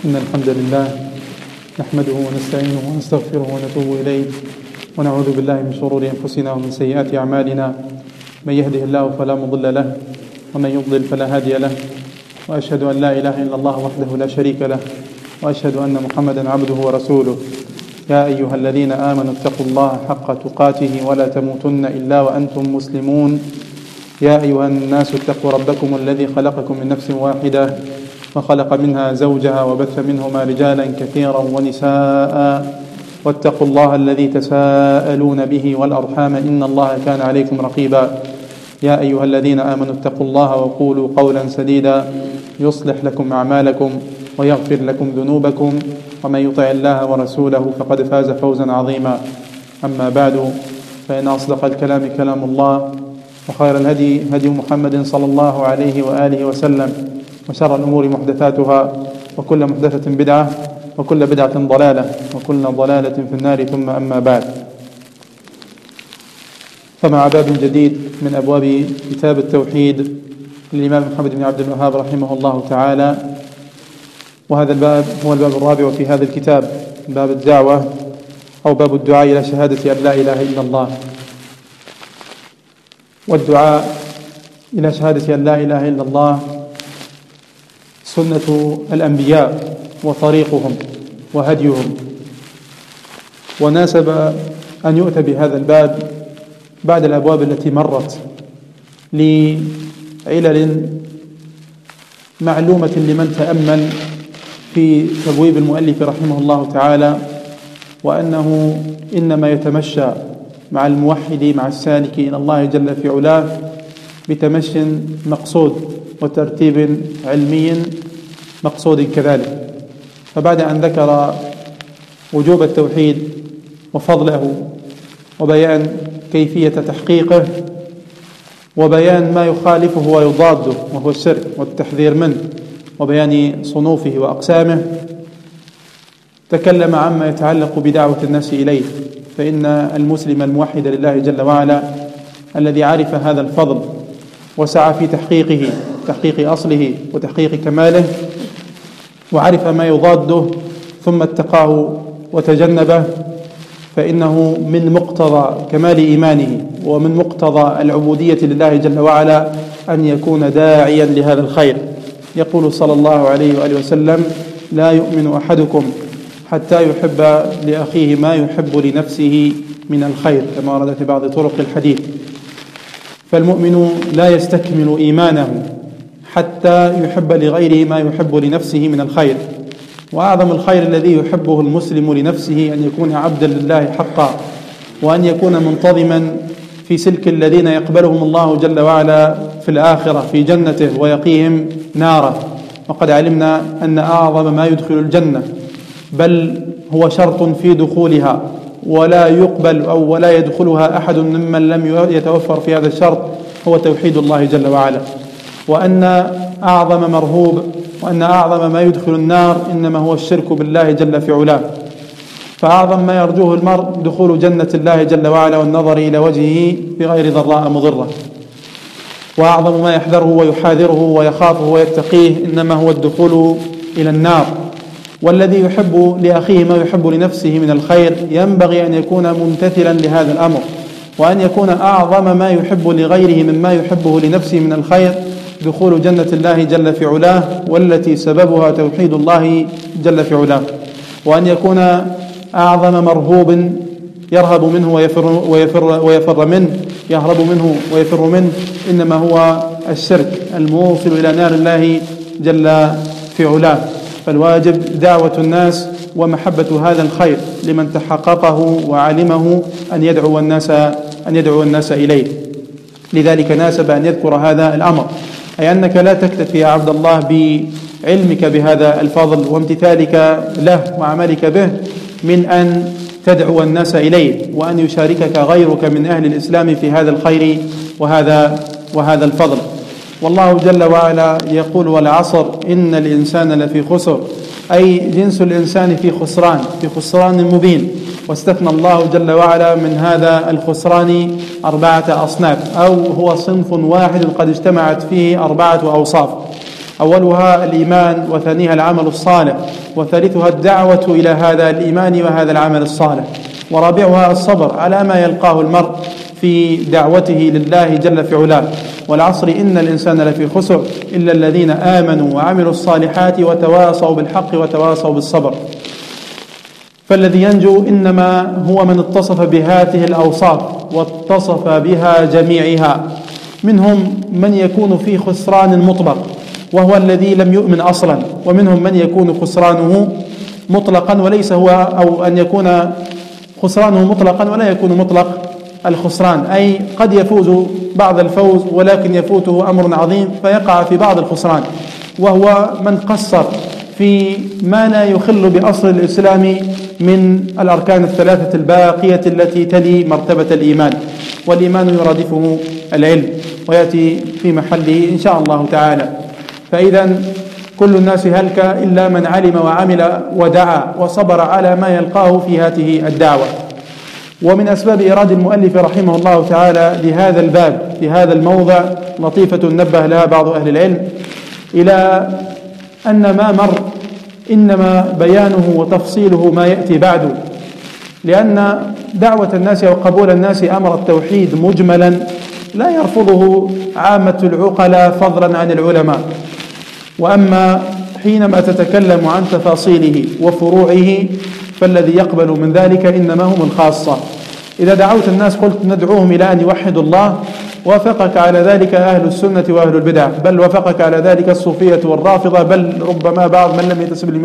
إن الحمد لله نحمده ونستعينه ونستغفره ونتوب إليه ونعوذ بالله من شرور أنفسنا ومن سيئات أعمالنا. من يهده الله فلا مضل له ومن يضلل فلا هادي له، وأشهد أن لا إله إلا الله وحده لا شريك له، وأشهد أن محمدا عبده ورسوله. يا أيها الذين آمنوا اتقوا الله حق تقاته ولا تموتن إلا وأنتم مسلمون. يا أيها الناس اتقوا ربكم الذي خلقكم من نفس واحدة وخلق منها زوجها وبث منهما رجالا كثيرا ونساء، واتقوا الله الذي تساءلون به والأرحام إن الله كان عليكم رقيبا. يا أيها الذين آمنوا اتقوا الله وقولوا قولا سديدا يصلح لكم أعمالكم ويغفر لكم ذنوبكم، ومن يطع الله ورسوله فقد فاز فوزا عظيما. أما بعد، فإن أصدق الكلام كلام الله، وخير الهدي هدي محمد صلى الله عليه وآله وسلم، وشر الأمور محدثاتها، وكل محدثة بدعة، وكل بدعة ضلالة، وكل ضلالة في النار. ثم أما بعد، فمع باب جديد من أبواب كتاب التوحيد للإمام محمد بن عبد الوهاب رحمه الله تعالى. وهذا الباب هو الباب الرابع في هذا الكتاب، باب الدعوة أو باب الدعاء إلى شهادة أن لا إله إلا الله. والدعاء إلى شهادة أن لا إله إلا الله سنة الأنبياء وطريقهم وهديهم، وناسب أن يؤتى بهذا الباب بعد الأبواب التي مرت لعلل معلومة لمن تأمل في تبويب المؤلف رحمه الله تعالى، وأنه إنما يتمشى مع الموحد مع السالك إلى الله جل في علاه بتمشي مقصود وترتيب علمي مقصود كذلك. فبعد أن ذكر وجوب التوحيد وفضله وبيان كيفية تحقيقه وبيان ما يخالفه ويضاده وهو الشرك والتحذير منه وبيان صنوفه وأقسامه، تكلم عما يتعلق بدعوة الناس إليه. فإن المسلم الموحد لله جل وعلا الذي عرف هذا الفضل وسعى في تحقيقه، تحقيق أصله وتحقيق كماله، وعرف ما يضاده ثم اتقاه وتجنبه، فإنه من مقتضى كمال إيمانه ومن مقتضى العبودية لله جل وعلا أن يكون داعيا لهذا الخير. يقول صلى الله عليه وآله وسلم: لا يؤمن أحدكم حتى يحب لأخيه ما يحب لنفسه من الخير، كما ورد في بعض طرق الحديث. فالمؤمن لا يستكمل إيمانه حتى يحب لغيره ما يحب لنفسه من الخير. وأعظم الخير الذي يحبه المسلم لنفسه أن يكون عبدا لله حقا، وأن يكون منتظما في سلك الذين يقبلهم الله جل وعلا في الآخرة في جنته ويقيهم ناره. وقد علمنا أن أعظم ما يدخل الجنة، بل هو شرط في دخولها، ولا يقبل أو ولا يدخلها أحد ممن لم يتوفر في هذا الشرط، هو توحيد الله جل وعلا. وأن أعظم مرهوب وأن أعظم ما يدخل النار إنما هو الشرك بالله جل في علاه. فأعظم ما يرجوه المرء دخول جنة الله جل وعلا والنظر إلى وجهه بغير ضراء مضرة، وأعظم ما يحذره ويحاذره ويخافه ويتقيه إنما هو الدخول إلى النار. والذي يحب لأخيه ما يحب لنفسه من الخير ينبغي أن يكون ممتثلا لهذا الأمر، وأن يكون أعظم ما يحب لغيره مما يحبه لنفسه من الخير دخول جنة الله جل في علاه، والتي سببها توحيد الله جل في علاه. وأن يكون أعظم مرهوب يرهب منه ويفر منه، يهرب منه ويفر منه، إنما هو الشرك الموصل إلى نار الله جل في علاه. فالواجب دعوة الناس ومحبة هذا الخير لمن تحققه وعلمه أن يدعو الناس إليه. لذلك ناسب أن يذكر هذا الأمر، أي أنك لا تكتفي يا عبد الله بعلمك بهذا الفضل وامتثالك له وعملك به من أن تدعو الناس إليه، وأن يشاركك غيرك من أهل الإسلام في هذا الخير وهذا الفضل. والله جل وعلا يقول: والعصر إن الإنسان لفي خسر، أي جنس الإنسان في خسران مبين. واستثنى الله جل وعلا من هذا الخسران 4 أصناف، أو هو صنف واحد قد اجتمعت فيه 4 أوصاف. أولها الإيمان، وثانيها العمل الصالح، وثالثها الدعوة إلى هذا الإيمان وهذا العمل الصالح، ورابعها الصبر على ما يلقاه المرء في دعوته لله جل في علاه. والعصر إن الإنسان لفي خسر إلا الذين آمنوا وعملوا الصالحات وتواصوا بالحق وتواصوا بالصبر. فالذي ينجو إنما هو من اتصف بهذه الأوصاف واتصف بها جميعها. منهم من يكون في خسران مطلق وهو الذي لم يؤمن أصلا، ومنهم من يكون خسرانه مطلقا وليس هو، أو أن يكون خسرانه مطلقا ولا يكون مطلق الخسران، أي قد يفوز بعض الفوز ولكن يفوته أمر عظيم فيقع في بعض الخسران، وهو من قصر في ما لا يخل بأصل الإسلام من الأركان الثلاثة الباقية التي تلي مرتبة الإيمان. والإيمان يرادفه العلم ويأتي في محله إن شاء الله تعالى. فإذا كل الناس هلك إلا من علم وعمل ودعا وصبر على ما يلقاه في هذه الدعوة. ومن أسباب إيراد المؤلف رحمه الله تعالى لهذا الباب في هذا الموضع لطيفة نبه لها بعض أهل العلم، إلى أن ما مر إنما بيانه وتفصيله ما يأتي بعده، لأن دعوة الناس أو قبول الناس أمر التوحيد مجملا لا يرفضه عامة العقلاء فضلا عن العلماء. وأما حينما تتكلم عن تفاصيله وفروعه فالذي يقبل من ذلك إنما هم الخاصة. إذا دعوت الناس قلت ندعوهم إلى أن يوحدوا الله، وافقك على ذلك أهل السنة وأهل البدع، بل وافقك على ذلك الصوفية والرافضة، بل ربما بعض من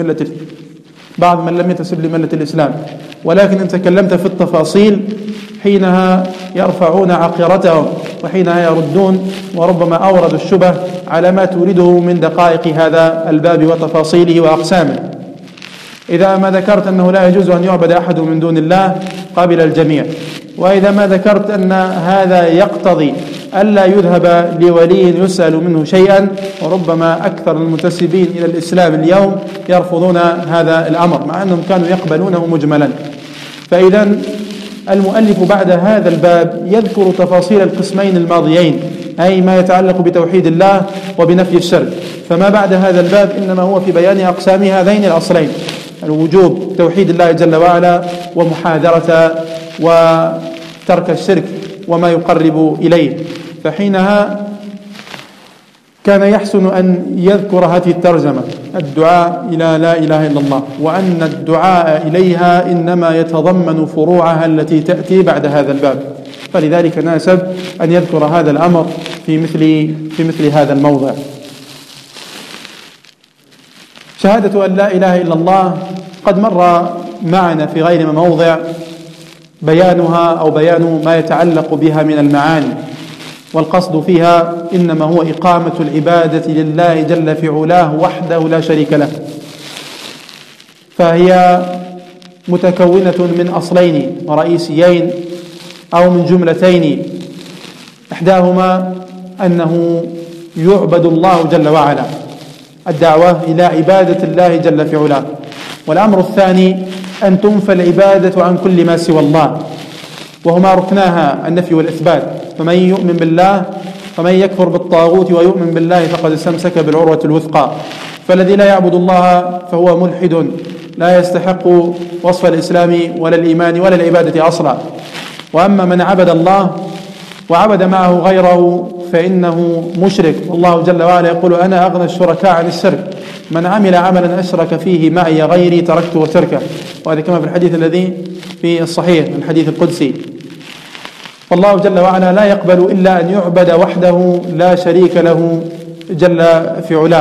لم ينتسب لملة الإسلام. ولكن إن تكلمت في التفاصيل حينها يرفعون عقيرتهم وحينها يردون، وربما أوردوا الشبه على ما تريده من دقائق هذا الباب وتفاصيله وأقسامه. إذا ما ذكرت أنه لا يجوز أن يعبد أحد من دون الله قابل الجميع، وإذا ما ذكرت أن هذا يقتضي ألا يذهب لولي يسأل منه شيئا، وربما أكثر المنتسبين إلى الإسلام اليوم يرفضون هذا الأمر مع أنهم كانوا يقبلونه مجملا. فإذا المؤلف بعد هذا الباب يذكر تفاصيل القسمين الماضيين، أي ما يتعلق بتوحيد الله وبنفي الشرك. فما بعد هذا الباب إنما هو في بيان أقسام هذين الأصلين، الوجوب توحيد الله جل وعلا ومحاذرة وترك الشرك وما يقرب إليه. فحينها كان يحسن أن يذكر هذه الترجمة: الدعاء إلى لا إله إلا الله، وأن الدعاء إليها إنما يتضمن فروعها التي تأتي بعد هذا الباب. فلذلك ناسب أن يذكر هذا الأمر في مثل هذا الموضع. شهادة أن لا إله إلا الله قد مر معنا في غير موضع بيانها أو بيان ما يتعلق بها من المعاني، والقصد فيها إنما هو إقامة العبادة لله جل في علاه وحده لا شريك له. فهي متكونة من أصلين رئيسيين أو من جملتين، إحداهما أنه يعبد الله جل وعلا، الدعوة إلى عبادة الله جل في علاه. والأمر الثاني أن تنفى العبادة عن كل ما سوى الله، وهما ركناها النفي والإثبات. فمن يؤمن بالله ومن يكفر بالطاغوت ويؤمن بالله فقد استمسك بالعروة الوثقى. فالذي لا يعبد الله فهو ملحد لا يستحق وصف الإسلام ولا الإيمان ولا العبادة أصلا. وأما من عبد الله وعبد معه غيره فإنه مشرك، والله جل وعلا يقول: أنا أغنى الشركاء عن الشرك، من عمل عملا أشرك فيه معي غيري تركته وتركه. وهذا كما في الحديث الذي في الصحيح الحديث القدسي. فالله جل وعلا لا يقبل إلا أن يعبد وحده لا شريك له جل في علاه.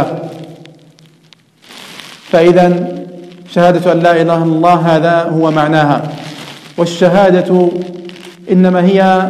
فإذا شهادة أن لا إله إلا الله هذا هو معناها. والشهادة إنما هي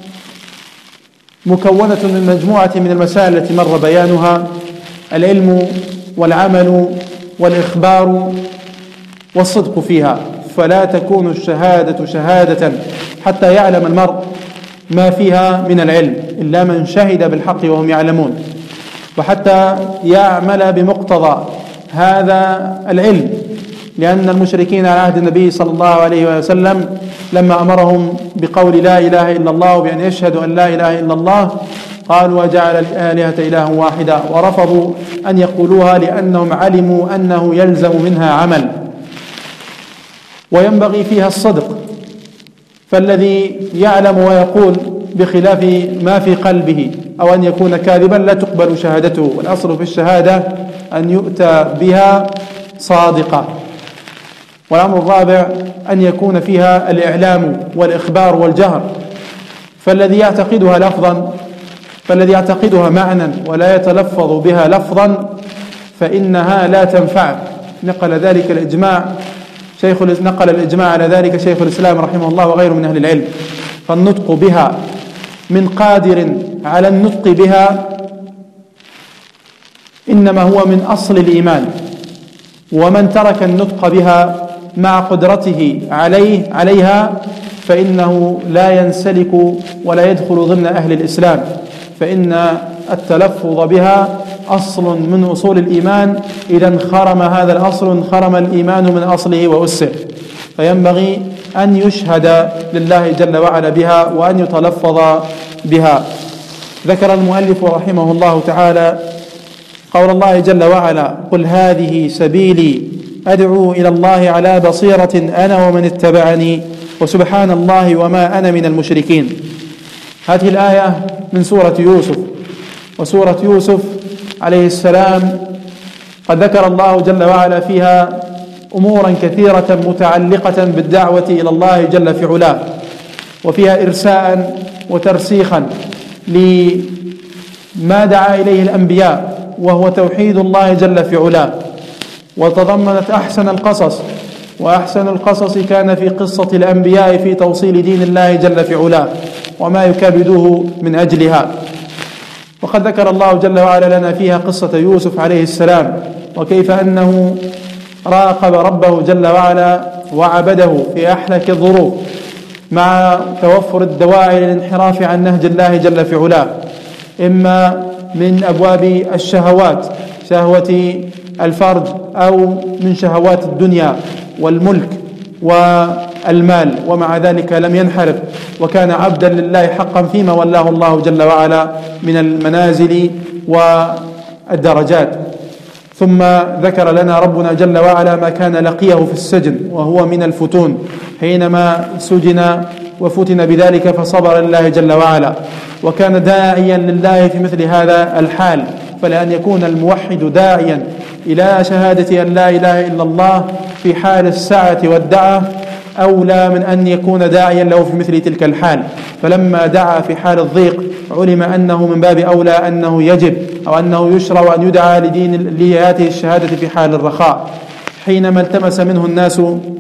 مكونة من مجموعة من المسائل التي مر بيانها: العلم والعمل والإخبار والصدق فيها. فلا تكون الشهادة شهادة حتى يعلم المرء ما فيها من العلم إلا من شهد بالحق وهم يعلمون، وحتى يعمل بمقتضى هذا العلم. لأن المشركين على عهد النبي صلى الله عليه وسلم لما أمرهم بقول لا إله إلا الله وبأن يشهدوا أن لا إله إلا الله قالوا وجعل الآلهة إلها واحدا، ورفضوا أن يقولوها لأنهم علموا أنه يلزم منها عمل وينبغي فيها الصدق، فالذي يعلم ويقول بخلاف ما في قلبه أو أن يكون كاذبا لا تقبل شهادته. والأصل في الشهادة أن يؤتى بها صادقة. والأمر الرابع أن يكون فيها الإعلام والإخبار والجهر، فالذي يعتقدها معنى ولا يتلفظ بها لفظا فإنها لا تنفع. نقل الإجماع على ذلك شيخ الإسلام رحمه الله وغيره من أهل العلم. فالنطق بها من قادر على النطق بها إنما هو من أصل الإيمان، ومن ترك النطق بها مع قدرته عليها فإنه لا ينسلك ولا يدخل ضمن أهل الإسلام، فإن التلفظ بها أصل من أصول الإيمان. إذا انخرم هذا الأصل انخرم الإيمان من أصله وأسه، فينبغي أن يشهد لله جل وعلا بها وأن يتلفظ بها. ذكر المؤلف رحمه الله تعالى قول الله جل وعلا: قل هذه سبيلي أدعو إلى الله على بصيرة أنا ومن اتبعني وسبحان الله وما أنا من المشركين. هذه الآية من سورة يوسف، وسورة يوسف عليه السلام قد ذكر الله جل وعلا فيها أمورا كثيرة متعلقة بالدعوة إلى الله جل في علاه، وفيها إرساء وترسيخا لما دعا إليه الأنبياء وهو توحيد الله جل في علاه، وتضمنت أحسن القصص، وأحسن القصص كان في قصة الأنبياء في توصيل دين الله جل في علاه وما يكابدوه من أجلها. وقد ذكر الله جل وعلا لنا فيها قصة يوسف عليه السلام، وكيف أنه راقب ربه جل وعلا وعبده في أحلك الظروف مع توفر الدواعي للانحراف عن نهج الله جل في علاه، إما من أبواب الشهوات، شهوة الفرج، أو من شهوات الدنيا والملك والمال، ومع ذلك لم ينحرف وكان عبدا لله حقا فيما ولاه الله جل وعلا من المنازل والدرجات. ثم ذكر لنا ربنا جل وعلا ما كان لقيه في السجن وهو من الفتون، حينما سجن وفتن بذلك فصبر لله جل وعلا وكان داعيا لله في مثل هذا الحال. فلأن يكون الموحد داعيا إلى شهادة أن لا إله إلا الله في حال السعة والدعة أولى من أن يكون داعيا له في مثل تلك الحال. فلما دعا في حال الضيق علم أنه من باب أولى أنه يجب أو أنه يشرع أن يدعى لهذه الشهادة في حال الرخاء. حينما التمس منه الناس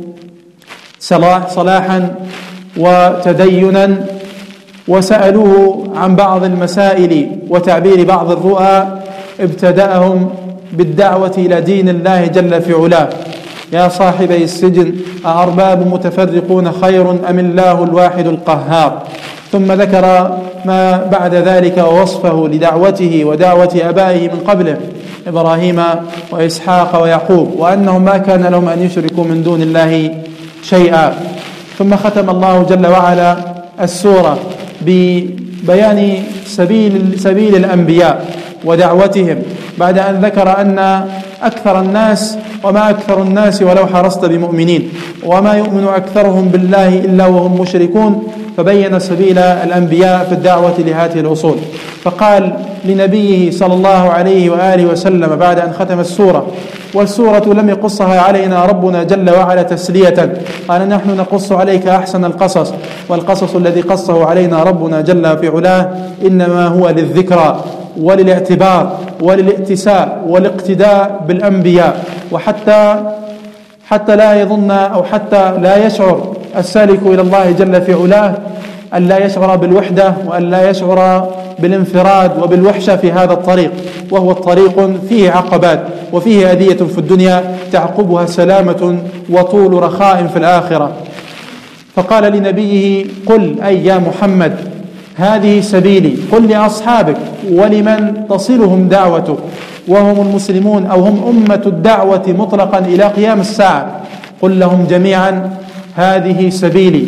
صلاحا وتدينا وسألوه عن بعض المسائل وتعبير بعض الرؤى ابتدأهم بالدعوة إلى دين الله جل في علاه: يا صاحبي السجن أأرباب متفرقون خير أم الله الواحد القهار. ثم ذكر ما بعد ذلك ووصفه لدعوته ودعوة أبائه من قبله إبراهيم وإسحاق ويعقوب، وأنهم ما كان لهم أن يشركوا من دون الله شيئا. ثم ختم الله جل وعلا السورة ببيان سبيل الأنبياء ودعوتهم، بعد أن ذكر أن أكثر الناس وما أكثر الناس ولو حرصت بمؤمنين، وما يؤمن أكثرهم بالله إلا وهم مشركون، فبين سبيل الأنبياء في الدعوة لهذه الأصول. فقال لنبيه صلى الله عليه وآله وسلم بعد أن ختم السورة، والسورة لم يقصها علينا ربنا جل وعلا تسلية، قال: نحن نقص عليك أحسن القصص، والقصص الذي قصه علينا ربنا جل في علاه إنما هو للذكرى وللاعتبار وللائتساء والاقتداء بالأنبياء، حتى لا يظن أو حتى لا يشعر السالك إلى الله جل في علاه أن لا يشعر بالوحدة وأن لا يشعر بالانفراد وبالوحشة في هذا الطريق، وهو الطريق فيه عقبات وفيه أذية في الدنيا تعقبها سلامة وطول رخاء في الآخرة. فقال لنبيه: قل أي يا محمد هذه سبيلي، قل لأصحابك ولمن تصلهم دعوتك وهم المسلمون أو هم أمة الدعوة مطلقا إلى قيام الساعة، قل لهم جميعا هذه سبيلي.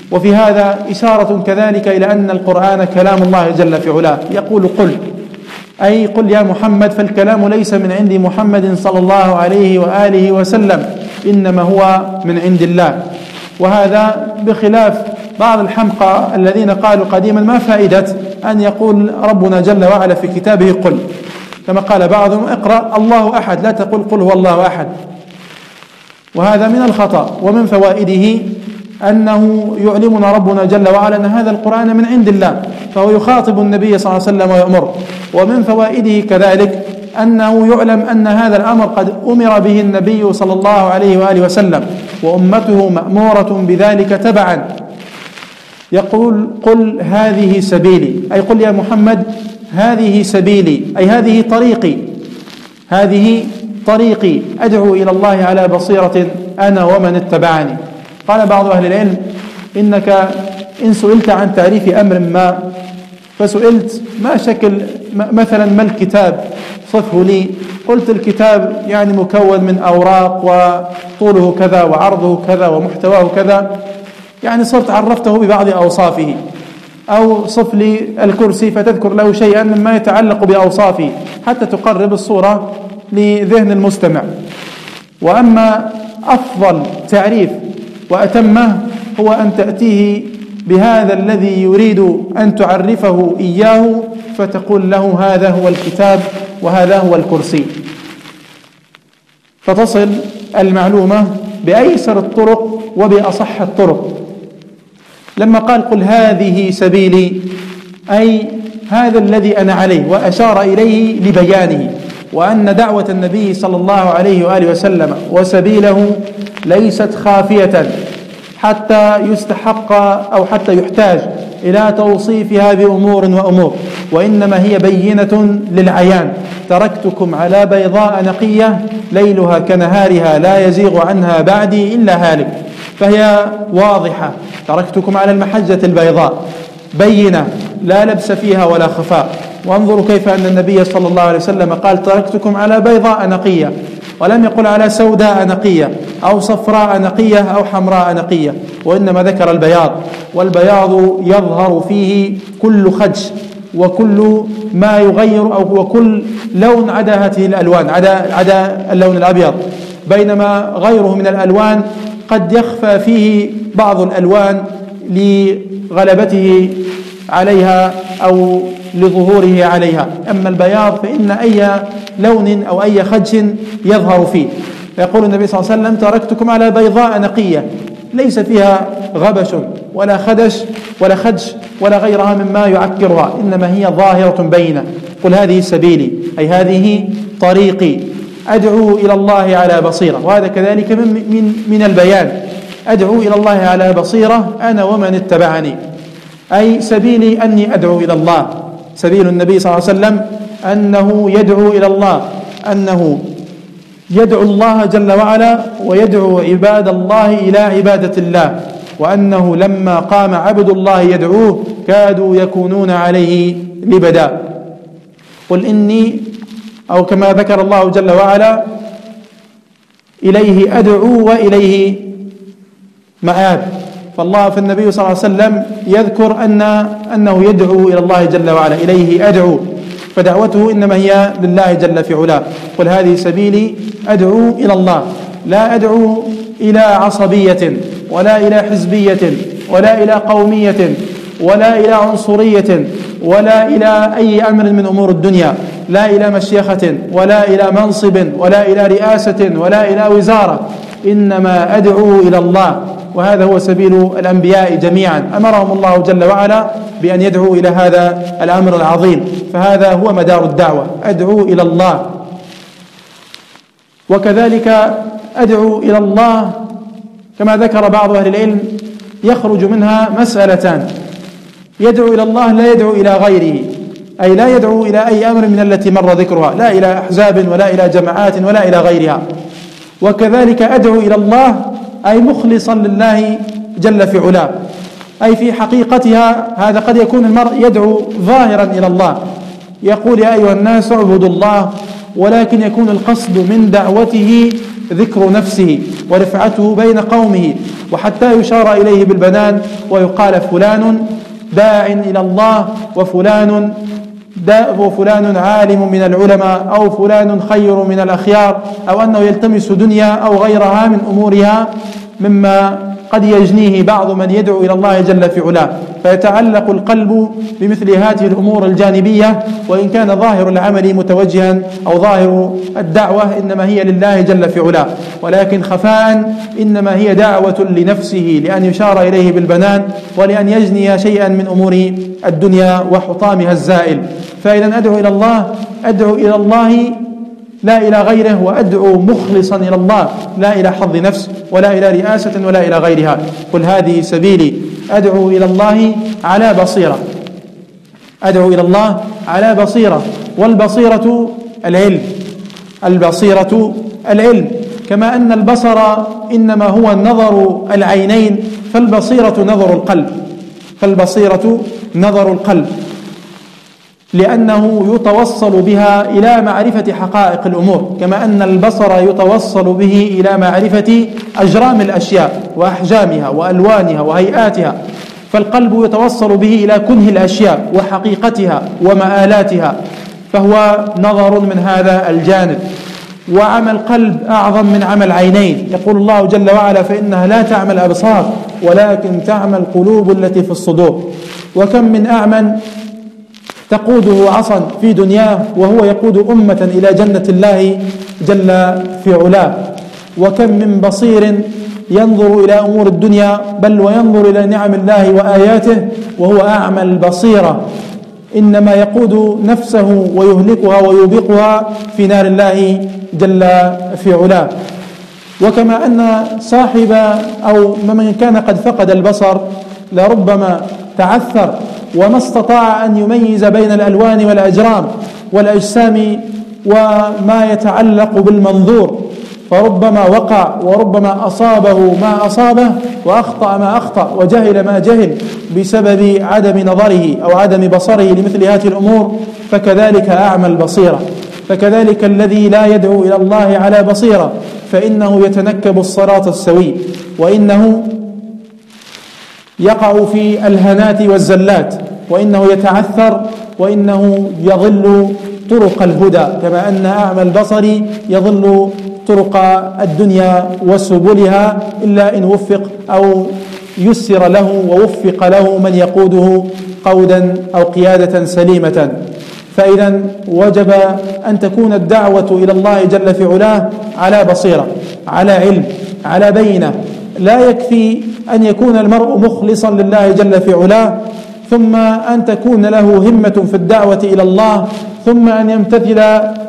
وفي هذا إشارة كذلك إلى أن القرآن كلام الله جل في علاه. يقول قل، أي قل يا محمد، فالكلام ليس من عند محمد صلى الله عليه وآله وسلم، إنما هو من عند الله. وهذا بخلاف بعض الحمقى الذين قالوا قديما ما فائدة أن يقول ربنا جل وعلا في كتابه قل، كما قال بعضهم اقرأ الله أحد، لا تقل قل هو الله أحد. وهذا من الخطأ. ومن فوائده أنه يعلمنا ربنا جل وعلا أن هذا القرآن من عند الله، فهو يخاطب النبي صلى الله عليه وسلم ويأمره. ومن فوائده كذلك أنه يعلم أن هذا الأمر قد أمر به النبي صلى الله عليه وآله وسلم، وأمته مأمورة بذلك تبعا. يقول قل هذه سبيلي، أي قل يا محمد هذه سبيلي، أي هذه طريقي، هذه طريقي أدعو إلى الله على بصيرة أنا ومن اتبعني. قال بعض أهل العلم إنك إن سئلت عن تعريف أمر ما فسئلت ما شكل مثلا ما الكتاب، صفه لي، قلت الكتاب يعني مكون من أوراق وطوله كذا وعرضه كذا ومحتواه كذا، يعني صرت عرفته ببعض أوصافه. أو صف لي الكرسي فتذكر له شيئا مما يتعلق بأوصافه حتى تقرب الصورة لذهن المستمع. وأما أفضل تعريف وأتمه هو أن تأتيه بهذا الذي يريد أن تعرفه إياه، فتقول له هذا هو الكتاب وهذا هو الكرسي، فتصل المعلومة بأيسر الطرق وبأصح الطرق. لما قال قل هذه سبيلي، أي هذا الذي أنا عليه، وأشار إليه لبيانه، وأن دعوة النبي صلى الله عليه وآله وسلم وسبيله ليست خافية حتى يستحق أو حتى يحتاج إلى توصيفها بأمور وأمور، وإنما هي بينة للعيان. تركتكم على بيضاء نقية ليلها كنهارها لا يزيغ عنها بعدي إلا هالك، فهي واضحة. تركتكم على المحجة البيضاء بينة لا لبس فيها ولا خفاء. وانظروا كيف أن النبي صلى الله عليه وسلم قال تركتكم على بيضاء نقية، ولم يقل على سوداء نقية أو صفراء نقية أو حمراء نقية، وإنما ذكر البياض. والبياض يظهر فيه كل خدش وكل ما يغير أو وكل لون عدا هذه الألوان، عدا اللون الأبيض، بينما غيره من الألوان قد يخفى فيه بعض الألوان لغلبته عليها أو لظهوره عليها. أما البياض فإن أي لون أو أي خدش يظهر فيه. يقول النبي صلى الله عليه وسلم تركتكم على بيضاء نقية ليس فيها غبش ولا خدش ولا خدش ولا غيرها مما يعكرها، إنما هي ظاهرة بينة. قل هذه سبيلي، أي هذه طريقي أدعو إلى الله على بصيرة. وهذا كذلك من البيان، أدعو إلى الله على بصيرة أنا ومن اتبعني، أي سبيلي أني أدعو إلى الله. سبيل النبي صلى الله عليه وسلم أنه يدعو إلى الله، أنه يدعو الله جل وعلا ويدعو عباد الله إلى عبادة الله، وأنه لما قام عبد الله يدعوه كادوا يكونون عليه لبدا. قل إني، أو كما ذكر الله جل وعلا إليه أدعو وإليه مآب. فالله في النبي صلى الله عليه وسلم يذكر أنه يدعو إلى الله جل وعلا، إليه أدعو، فدعوته إنما هي لله جل في علاه. قل هذه سبيلي أدعو إلى الله، لا أدعو إلى عصبية ولا إلى حزبية ولا إلى قومية ولا إلى عنصرية ولا إلى أي أمر من أمور الدنيا، لا إلى مشيخة ولا إلى منصب ولا إلى رئاسة ولا إلى وزارة، إنما أدعو إلى الله. وهذا هو سبيل الأنبياء جميعا، أمرهم الله جل وعلا بأن يدعوا إلى هذا الأمر العظيم، فهذا هو مدار الدعوة، أدعو إلى الله. وكذلك أدعو إلى الله كما ذكر بعض أهل العلم يخرج منها مسألتان: يدعو إلى الله لا يدعو إلى غيره، أي لا يدعو إلى أي أمر من التي مر ذكرها، لا إلى أحزاب ولا إلى جماعات ولا إلى غيرها. وكذلك أدعو إلى الله أي مخلصا لله جل في علاه، أي في حقيقتها هذا قد يكون المرء يدعو ظاهرا إلى الله، يقول يا أيها الناس اعبدوا الله ولكن يكون القصد من دعوته ذكر نفسه ورفعته بين قومه، وحتى يشار إليه بالبنان ويقال فلان داع إلى الله، وفلان عالم من العلماء، أو فلان خير من الأخيار، أو أنه يلتمس دنيا أو غيرها من أمورها مما قد يجنيه بعض من يدعو إلى الله جل في علاه، فيتعلق القلب بمثل هذه الأمور الجانبية، وإن كان ظاهر العمل متوجها أو ظاهر الدعوة إنما هي لله جل في علاه، ولكن خفاء إنما هي دعوة لنفسه لأن يشار إليه بالبنان ولأن يجني شيئا من أمور الدنيا وحطامها الزائل. فإذا أدعو إلى الله لا إلى غيره، وأدعو مخلصا إلى الله لا إلى حظ نفس ولا إلى رئاسة ولا إلى غيرها. قل هذه سبيلي أدعو إلى الله على بصيرة، أدعو إلى الله على بصيرة، والبصيرة العلم، كما أن البصر إنما هو نظر العينين، فالبصيرة نظر القلب، لأنه يتوصل بها إلى معرفة حقائق الأمور، كما أن البصر يتوصل به إلى معرفة أجرام الأشياء وأحجامها وألوانها وهيئاتها، فالقلب يتوصل به إلى كنه الأشياء وحقيقتها ومآلاتها، فهو نظر من هذا الجانب. وعمى القلب أعظم من عمى العينين، يقول الله جل وعلا: فإنها لا تعمى الأبصار ولكن تعمى القلوب التي في الصدور. وكم من أعمى تقوده عصا في دنياه وهو يقود أمة إلى جنة الله جل في علاه، وكم من بصير ينظر إلى أمور الدنيا بل وينظر إلى نعم الله وآياته وهو أعمى البصيرة، إنما يقود نفسه ويهلكها ويوبقها في نار الله جل في علاه. وكما أن صاحب أو من كان قد فقد البصر لربما تعثر وما استطاع أن يميز بين الألوان والأجرام والأجسام وما يتعلق بالمنظور، فربما وقع وربما أصابه ما أصابه وأخطأ ما أخطأ وجهل ما جهل بسبب عدم نظره أو عدم بصره لمثل هذه الأمور. فكذلك أعمى البصيرة، فكذلك الذي لا يدعو إلى الله على بصيرة فإنه يتنكب الصراط السوي، وإنه يقع في الهنات والزلات، وإنه يتعثر، وإنه يضل طرق الهدى، كما أن أعمى البصر يضل طرق الدنيا وسبلها إلا إن وفق أو يسر له ووفق له من يقوده قودا أو قيادة سليمة. فإذا وجب أن تكون الدعوة إلى الله جل في علاه على بصيرة، على علم، على بينة. لا يكفي أن يكون المرء مخلصا لله جل في علاه ثم أن تكون له همة في الدعوة إلى الله، ثم أن يمتثل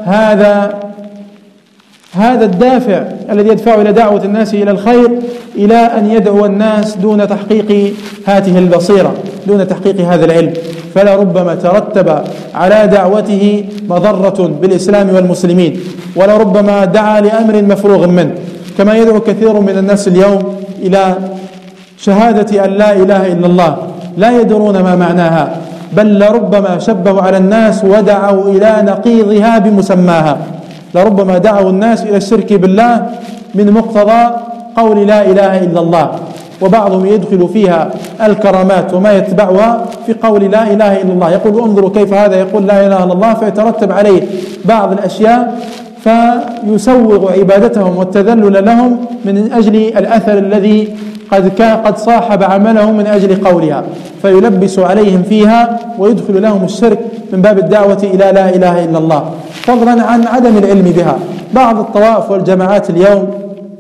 هذا الدافع الذي يدفع إلى دعوة الناس إلى الخير إلى أن يدعو الناس دون تحقيق هذه البصيرة، دون تحقيق هذا العلم، فلربما ترتب على دعوته مضرة بالإسلام والمسلمين، ولربما دعا لأمر مفروغ منه، كما يدعو كثير من الناس اليوم إلى شهادة أن لا إله إلا الله لا يدرون ما معناها، بل لربما شبهوا على الناس ودعوا إلى نقيضها بمسماها، لربما دعوا الناس إلى الشرك بالله من مقتضى قول لا إله إلا الله، وبعضهم يدخل فيها الكرامات وما يتبعها في قول لا إله إلا الله، يقول انظروا كيف هذا يقول لا إله إلا الله، فيترتب عليه بعض الأشياء فيسوغ عبادتهم والتذلل لهم من أجل الأثر الذي قد صاحب عملهم من أجل قولها، فيلبس عليهم فيها ويدخل لهم الشرك من باب الدعوة إلى لا إله إلا الله، فضلا عن عدم العلم بها. بعض الطوائف والجماعات اليوم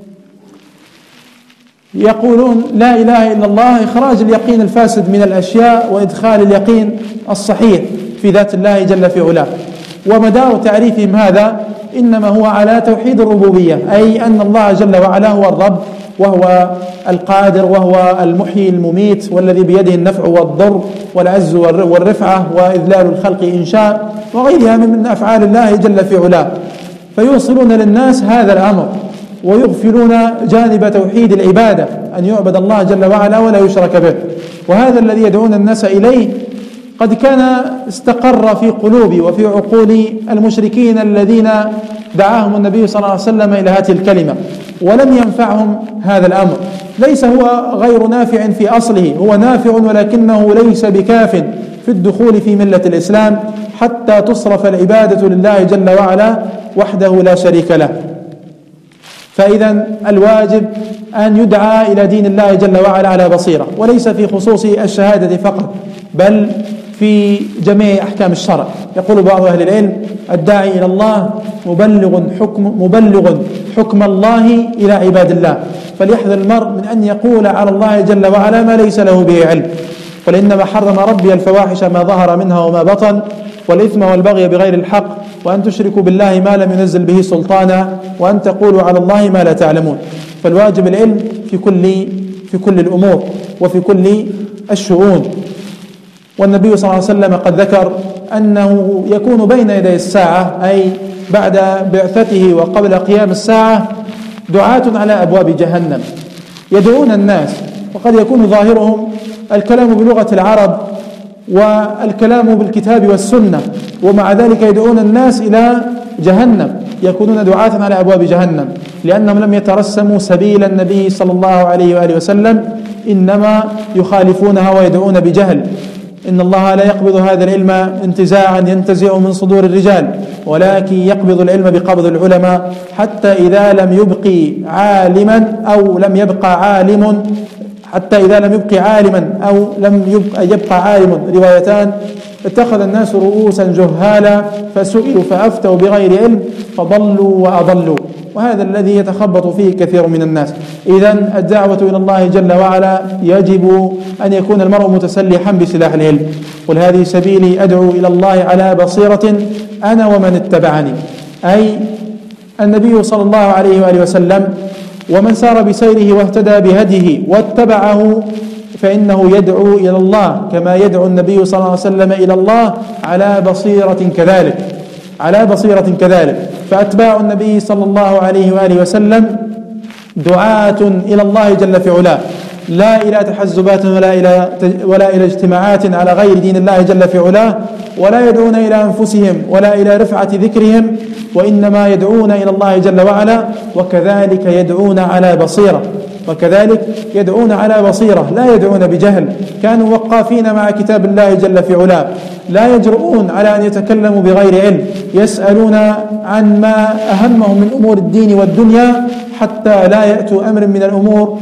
يقولون لا إله إلا الله إخراج اليقين الفاسد من الأشياء وإدخال اليقين الصحيح في ذات الله جل في علاه، ومدار تعريفهم هذا إنما هو على توحيد الربوبية، أي أن الله جل وعلا هو الرب وهو القادر وهو المحيي المميت والذي بيده النفع والضر والعز والرفعة وإذلال الخلق إن شاء وغيرها من أفعال الله جل في علاه، فيوصلون للناس هذا الأمر ويغفلون جانب توحيد العبادة، أن يعبد الله جل وعلا ولا يشرك به، وهذا الذي يدعون الناس إليه قد كان استقر في قلوب وفي عقول المشركين الذين دعاهم النبي صلى الله عليه وسلم إلى هذه الكلمة، ولم ينفعهم هذا الأمر. ليس هو غير نافع في أصله، هو نافع ولكنه ليس بكاف في الدخول في ملة الإسلام حتى تصرف العبادة لله جل وعلا وحده لا شريك له. فإذا الواجب أن يدعى إلى دين الله جل وعلا على بصيرة، وليس في خصوص الشهادة فقط بل في جميع أحكام الشرع. يقول بعض أهل العلم: الداعي إلى الله مبلغ حكم الله إلى عباد الله. فليحذر المرء من أن يقول على الله جل وعلا ما ليس له به علم. قل إنما حرم ربي الفواحش ما ظهر منها وما بطن والإثم والبغي بغير الحق وأن تشركوا بالله ما لم ينزل به سلطانا وأن تقولوا على الله ما لا تعلمون. فالواجب العلم في كل الأمور وفي كل الشؤون. والنبي صلى الله عليه وسلم قد ذكر أنه يكون بين يدي الساعة، أي بعد بعثته وقبل قيام الساعة، دعاة على أبواب جهنم يدعون الناس، وقد يكون ظاهرهم الكلام بلغة العرب والكلام بالكتاب والسنة، ومع ذلك يدعون الناس إلى جهنم، يكونون دعاة على أبواب جهنم لأنهم لم يترسموا سبيل النبي صلى الله عليه وآله وسلم، إنما يخالفونها ويدعون بجهل. إن الله لا يقبض هذا العلم انتزاعا ينتزع من صدور الرجال، ولكن يقبض العلم بقبض العلماء حتى إذا لم يبقي عالما أو لم يبقى عالم، حتى إذا لم يبقي عالما أو لم يبقى عالم، روايتان، اتخذ الناس رؤوسا جهالا فسئلوا فأفتوا بغير علم فضلوا وأضلوا. وهذا الذي يتخبط فيه كثير من الناس. إذن الدعوة إلى الله جل وعلا يجب أن يكون المرء متسلحا بسلاح العلم. قل هذه سبيلي أدعو إلى الله على بصيرة أنا ومن اتبعني، أي النبي صلى الله عليه وآله وسلم ومن سار بسيره واهتدى بهديه واتبعه فإنه يدعو إلى الله كما يدعو النبي صلى الله عليه وسلم إلى الله على بصيرة كذلك. فأتباع النبي صلى الله عليه وآله وسلم دعاة إلى الله جل في علاه، لا إلى تحزبات ولا إلى اجتماعات على غير دين الله جل في علاه، ولا يدعون إلى أنفسهم ولا إلى رفعة ذكرهم، وإنما يدعون إلى الله جل وعلا، وكذلك يدعون على بصيرة لا يدعون بجهل. كانوا وقافين مع كتاب الله جل في علاه، لا يجرؤون على أن يتكلموا بغير علم، يسألون عن ما أهمهم من أمور الدين والدنيا حتى لا يأتوا أمر من الأمور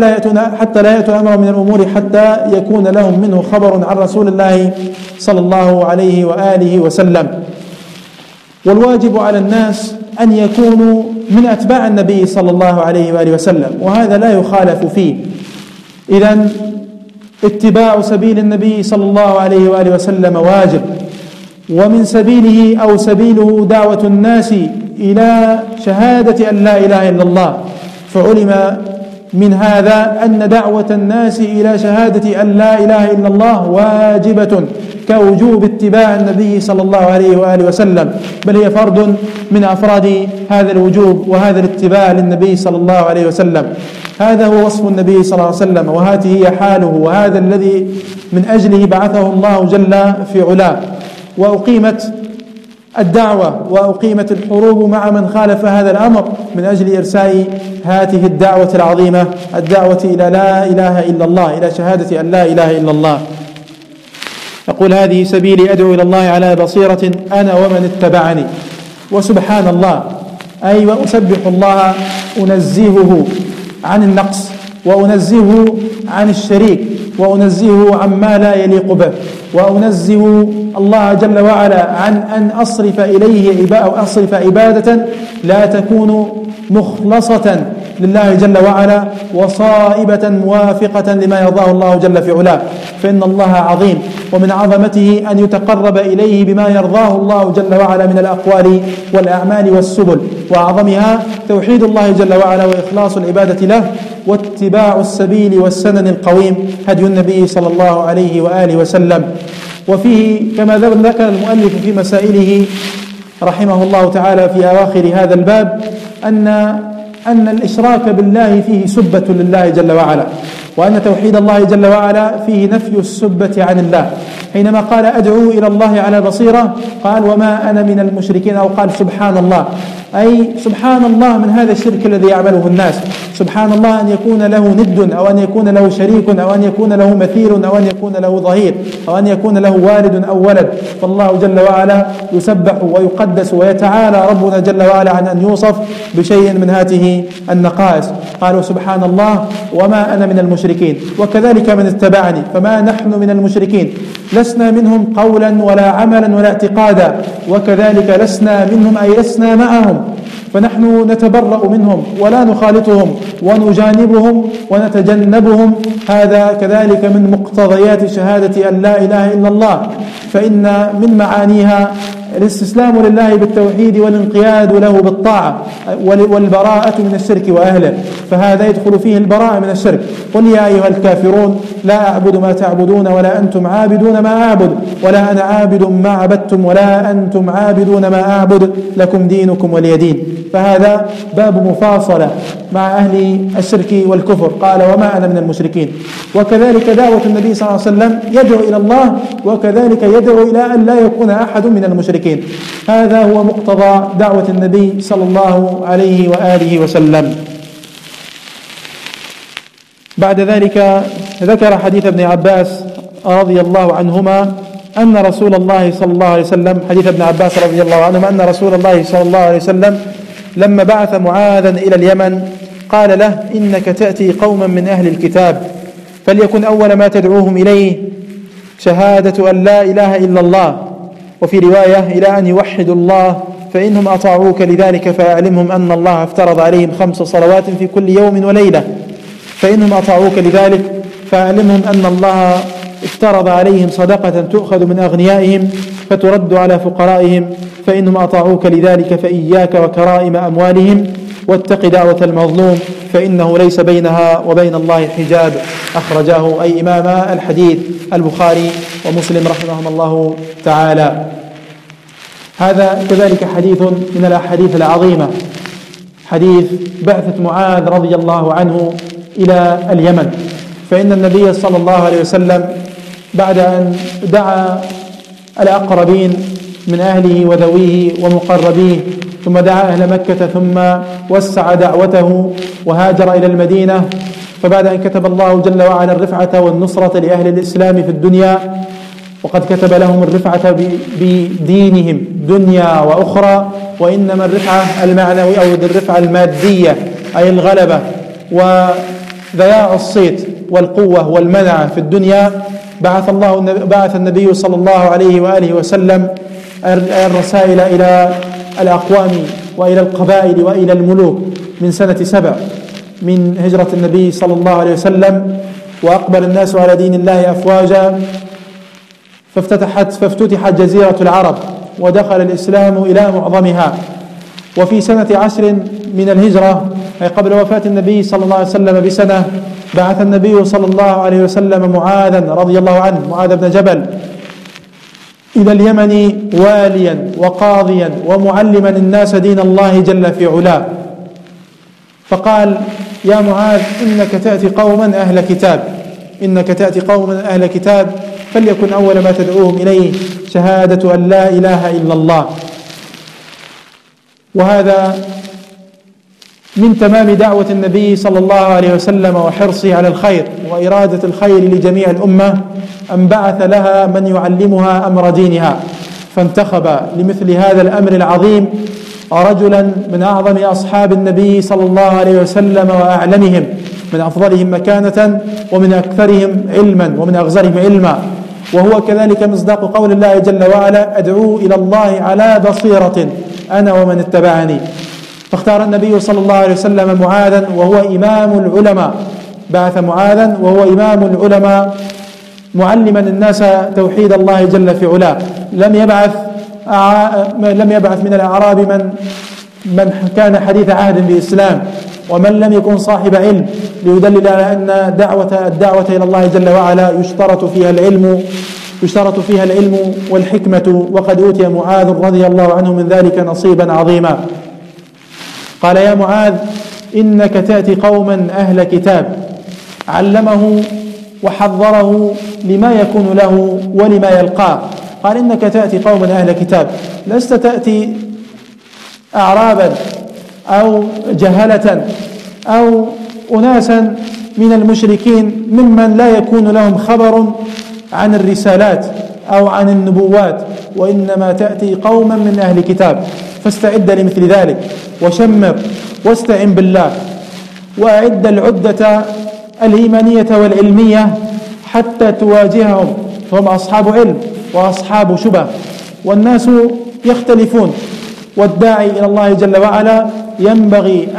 حتى يكون لهم منه خبر عن رسول الله صلى الله عليه وآله وسلم. والواجب على الناس أن يكونوا من أتباع النبي صلى الله عليه وآله وسلم، وهذا لا يخالف فيه. إذن اتباع سبيل النبي صلى الله عليه وآله وسلم واجب، ومن سبيله دعوة الناس إلى شهادة أن لا إله إلا الله. فعلم من هذا أن دعوة الناس إلى شهادة أن لا إله إلا الله واجبة كوجوب اتباع النبي صلى الله عليه وآله وسلم، بل هي فرد من أفراد هذا الوجوب وهذا الاتباع للنبي صلى الله عليه وسلم. هذا هو وصف النبي صلى الله عليه وسلم، وهذه هي حاله، وهذا الذي من أجله بعثه الله جل في علاه. وأقيمت الدعوة وأقيمت الحروب مع من خالف هذا الأمر من أجل إرساء هذه الدعوة العظيمة، الدعوة إلى لا إله إلا الله، إلى شهادة أن لا إله إلا الله. يقول هذه سبيلي أدعو إلى الله على بصيرة أنا ومن اتبعني. وسبحان الله، أي وأسبح الله، أنزهه عن النقص، وأنزهه عن الشريك، وأنزهه عما لا يليق به، وأنزه الله جل وعلا عن أن أصرف إليه أو أصرف عبادة لا تكون مخلصة لله جل وعلا وصائبة موافقة لما يرضاه الله جل في علاه. فإن الله عظيم، ومن عظمته أن يتقرب إليه بما يرضاه الله جل وعلا من الأقوال والأعمال والسبل، وأعظمها توحيد الله جل وعلا وإخلاص العبادة له، واتباع السبيل والسنن القويم هدي النبي صلى الله عليه وآله وسلم. وفيه كما ذكر المؤلف في مسائله رحمه الله تعالى في أواخر هذا الباب أن أن الإشراك بالله فيه سبة لله جل وعلا، وأن توحيد الله جل وعلا فيه نفي السبة عن الله. حينما قال أدعو إلى الله على بصيرة قال وما أنا من المشركين، أو قال سبحان الله، أي سبحان الله من هذا الشرك الذي يعمله الناس. سبحان الله أن يكون له ند، أو أن يكون له شريك، أو أن يكون له مثيل، أو أن يكون له ظهير، أو أن يكون له والد أو ولد. فالله جل وعلا يسبح ويقدس ويتعالى ربنا جل وعلا عن أن يوصف بشيء من هذه النقائص. قالوا سبحان الله وما أنا من المشركين. وكذلك من اتبعني، فما نحن من المشركين، لسنا منهم قولا ولا عملا ولا اعتقادا، وكذلك لسنا منهم أي لسنا معهم، فنحن نتبرأ منهم ولا نخالطهم ونجانبهم ونتجنبهم. هذا كذلك من مقتضيات شهادة أن لا إله إلا الله، فإن من معانيها الاستسلام لله بالتوحيد والانقياد له بالطاعة والبراءة من الشرك وأهله، فهذا يدخل فيه البراءة من الشرك. قل يا أيها الكافرون لا أعبد ما تعبدون ولا أنتم عابدون ما أعبد ولا أنا عابد ما عبدتم ولا أنتم عابدون ما أعبد لكم دينكم ولي دين. فهذا باب مفاصلة مع أهل الشرك والكفر. قال وما أنا من المشركين. وكذلك دعوة النبي صلى الله عليه وسلم يدعو إلى الله، وكذلك يدعو إلى أن لا يكون أحد من المشركين. هذا هو مقتضى دعوة النبي صلى الله عليه وآله وسلم. بعد ذلك ذكر حديث ابن عباس رضي الله عنهما أن رسول الله صلى الله عليه وسلم، حديث ابن عباس رضي الله عنهما أن رسول الله صلى الله عليه وسلم لما بعث معاذا إلى اليمن قال له إنك تأتي قوما من أهل الكتاب، فليكن أول ما تدعوهم إليه شهادة أن لا إله إلا الله، وفي رواية إلى أن يوحدوا الله، فإنهم أطاعوك لذلك فأعلمهم أن الله افترض عليهم 5 صلوات في كل يوم وليلة. فإنهم أطاعوك لذلك فأعلمهم أن الله افترض عليهم صدقة تؤخذ من أغنيائهم فترد على فقرائهم، فإنهم أطاعوك لذلك فإياك وكرائم أموالهم، واتق دعوة المظلوم فإنه ليس بينها وبين الله حجاب. أخرجاه أي إمام الحديث البخاري ومسلم رحمهم الله تعالى. هذا كذلك حديث من الأحاديث العظيمة، حديث بعثة معاذ رضي الله عنه إلى اليمن. فإن النبي صلى الله عليه وسلم بعد أن دعا الأقربين من أهله وذويه ومقربيه، ثم دعا أهل مكة، ثم وسع دعوته وهاجر إلى المدينة، فبعد أن كتب الله جل وعلا الرفعة والنصرة لأهل الإسلام في الدنيا، وقد كتب لهم الرفعة بدينهم دنيا وأخرى، وإنما الرفعة المعنوية أو الرفعة المادية أي الغلبة وذياع الصيت والقوة والمنع في الدنيا، بعث النبي صلى الله عليه وآله وسلم الرسائل إلى الأقوام وإلى القبائل وإلى الملوك من سنة 7 من هجرة النبي صلى الله عليه وسلم، وأقبل الناس على دين الله أفواجا، فافتتحت جزيرة العرب ودخل الإسلام إلى معظمها. وفي سنة 10 من الهجرة أي قبل وفاة النبي صلى الله عليه وسلم بسنة، بعث النبي صلى الله عليه وسلم معاذا رضي الله عنه، معاذ بن جبل، إلى اليمن واليا وقاضيا ومعلما الناس دين الله جل في علاه. فقال يا معاذ إنك تأتي قوما أهل كتاب، فليكن أول ما تدعوهم إليه شهادة أن لا إله إلا الله. وهذا من تمام دعوة النبي صلى الله عليه وسلم وحرصه على الخير وإرادة الخير لجميع الأمة، أن بعث لها من يعلمها أمر دينها، فانتخب لمثل هذا الأمر العظيم رجلا من أعظم أصحاب النبي صلى الله عليه وسلم وأعلمهم، من أفضلهم مكانة ومن أكثرهم علما ومن أغزرهم علما، وهو كذلك مصداق قول الله جل وعلا أدعو إلى الله على بصيرة أنا ومن اتبعني. فاختار النبي صلى الله عليه وسلم معاذا وهو إمام العلماء، بعث معاذا وهو إمام العلماء معلما الناس توحيد الله جل في علاه. لم يبعث من الأعراب من كان حديث عهد بإسلام ومن لم يكن صاحب علم، ليدلل على أن الدعوة إلى الله جل وعلا يشترط فيها العلم والحكمة، وقد أوتي معاذ رضي الله عنه من ذلك نصيبا عظيما. قال يا معاذ إنك تأتي قوما أهل كتاب، علمه وحذره لما يكون له ولما يلقاه. قال إنك تأتي قوما أهل كتاب، لست تأتي أعرابا أو جهلة أو أناسا من المشركين ممن لا يكون لهم خبر عن الرسالات أو عن النبوات، وإنما تأتي قوما من أهل كتاب. فاستعد لمثل ذلك، وشمر واستعن بالله، وأعد العدة الإيمانية والعلمية حتى تواجههم، فهم أصحاب علم وأصحاب شبه، والناس يختلفون، والداعي إلى الله جل وعلا ينبغي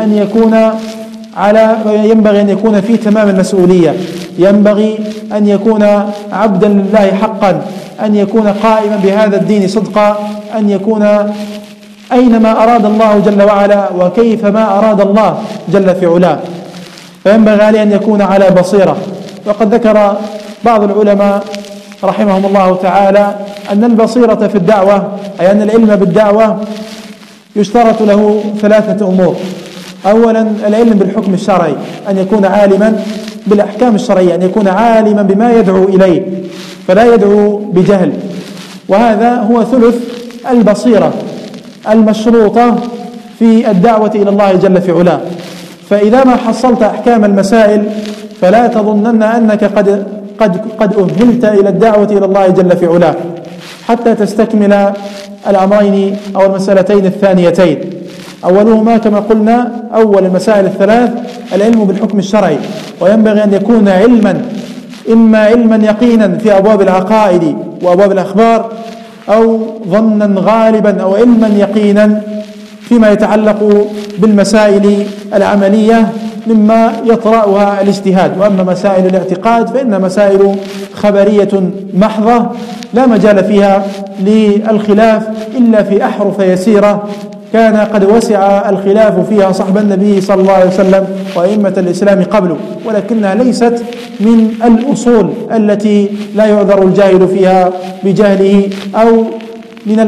أن يكون في تمام المسؤولية، ينبغي أن يكون عبدا لله حقا، أن يكون قائما بهذا الدين صدقا، أن يكون أينما أراد الله جل وعلا وكيفما أراد الله جل في علاه، فينبغي عليه أن يكون على بصيرة. وقد ذكر بعض العلماء رحمهم الله تعالى أن البصيرة في الدعوة، أي أن العلم بالدعوة يشترط له 3 أمور. أولا العلم بالحكم الشرعي، أن يكون عالما بالأحكام الشرعية، أن يكون عالما بما يدعو إليه فلا يدعو بجهل، وهذا هو ثلث البصيرة المشروطة في الدعوة إلى الله جل في علاه. فإذا ما حصلت أحكام المسائل فلا تظنن أنك قد أهلت إلى الدعوة إلى الله جل في علاه حتى تستكمل الأمرين أو المسألتين الثانيتين. أولهما كما قلنا، أول المسائل الثلاث العلم بالحكم الشرعي، وينبغي أن يكون علما، إما علما يقينا في أبواب العقائد وأبواب الأخبار، أو ظنا غالبا، أو علما يقينا فيما يتعلق بالمسائل العملية مما يطرأها الاجتهاد. وأما مسائل الاعتقاد فإنها مسائل خبرية محضة لا مجال فيها للخلاف إلا في أحرف يسيرة كان قد وسع الخلاف فيها صحب النبي صلى الله عليه وسلم وأئمة الإسلام قبله، ولكنها ليست من الأصول التي لا يعذر الجاهل فيها بجهله، أو من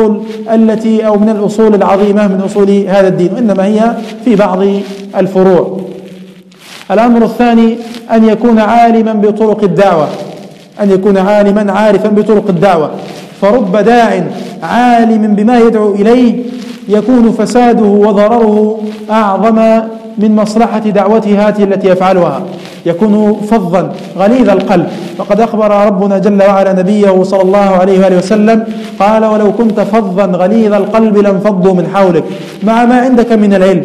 الأصول العظيمة من أصول هذا الدين، وإنما هي في بعض الفروع. الأمر الثاني أن يكون عالما بطرق الدعوة، أن يكون عالما عارفا بطرق الدعوة، فرب داع عالم بما يدعو إليه يكون فساده وضرره أعظم من مصلحة دعوته هذه التي يفعلها، يكون فظا غليظ القلب. وقد أخبر ربنا جل وعلا نبيه صلى الله عليه وآله وسلم قال: ولو كنت فظا غليظ القلب لانفضوا من حولك، مع ما عندك من العلم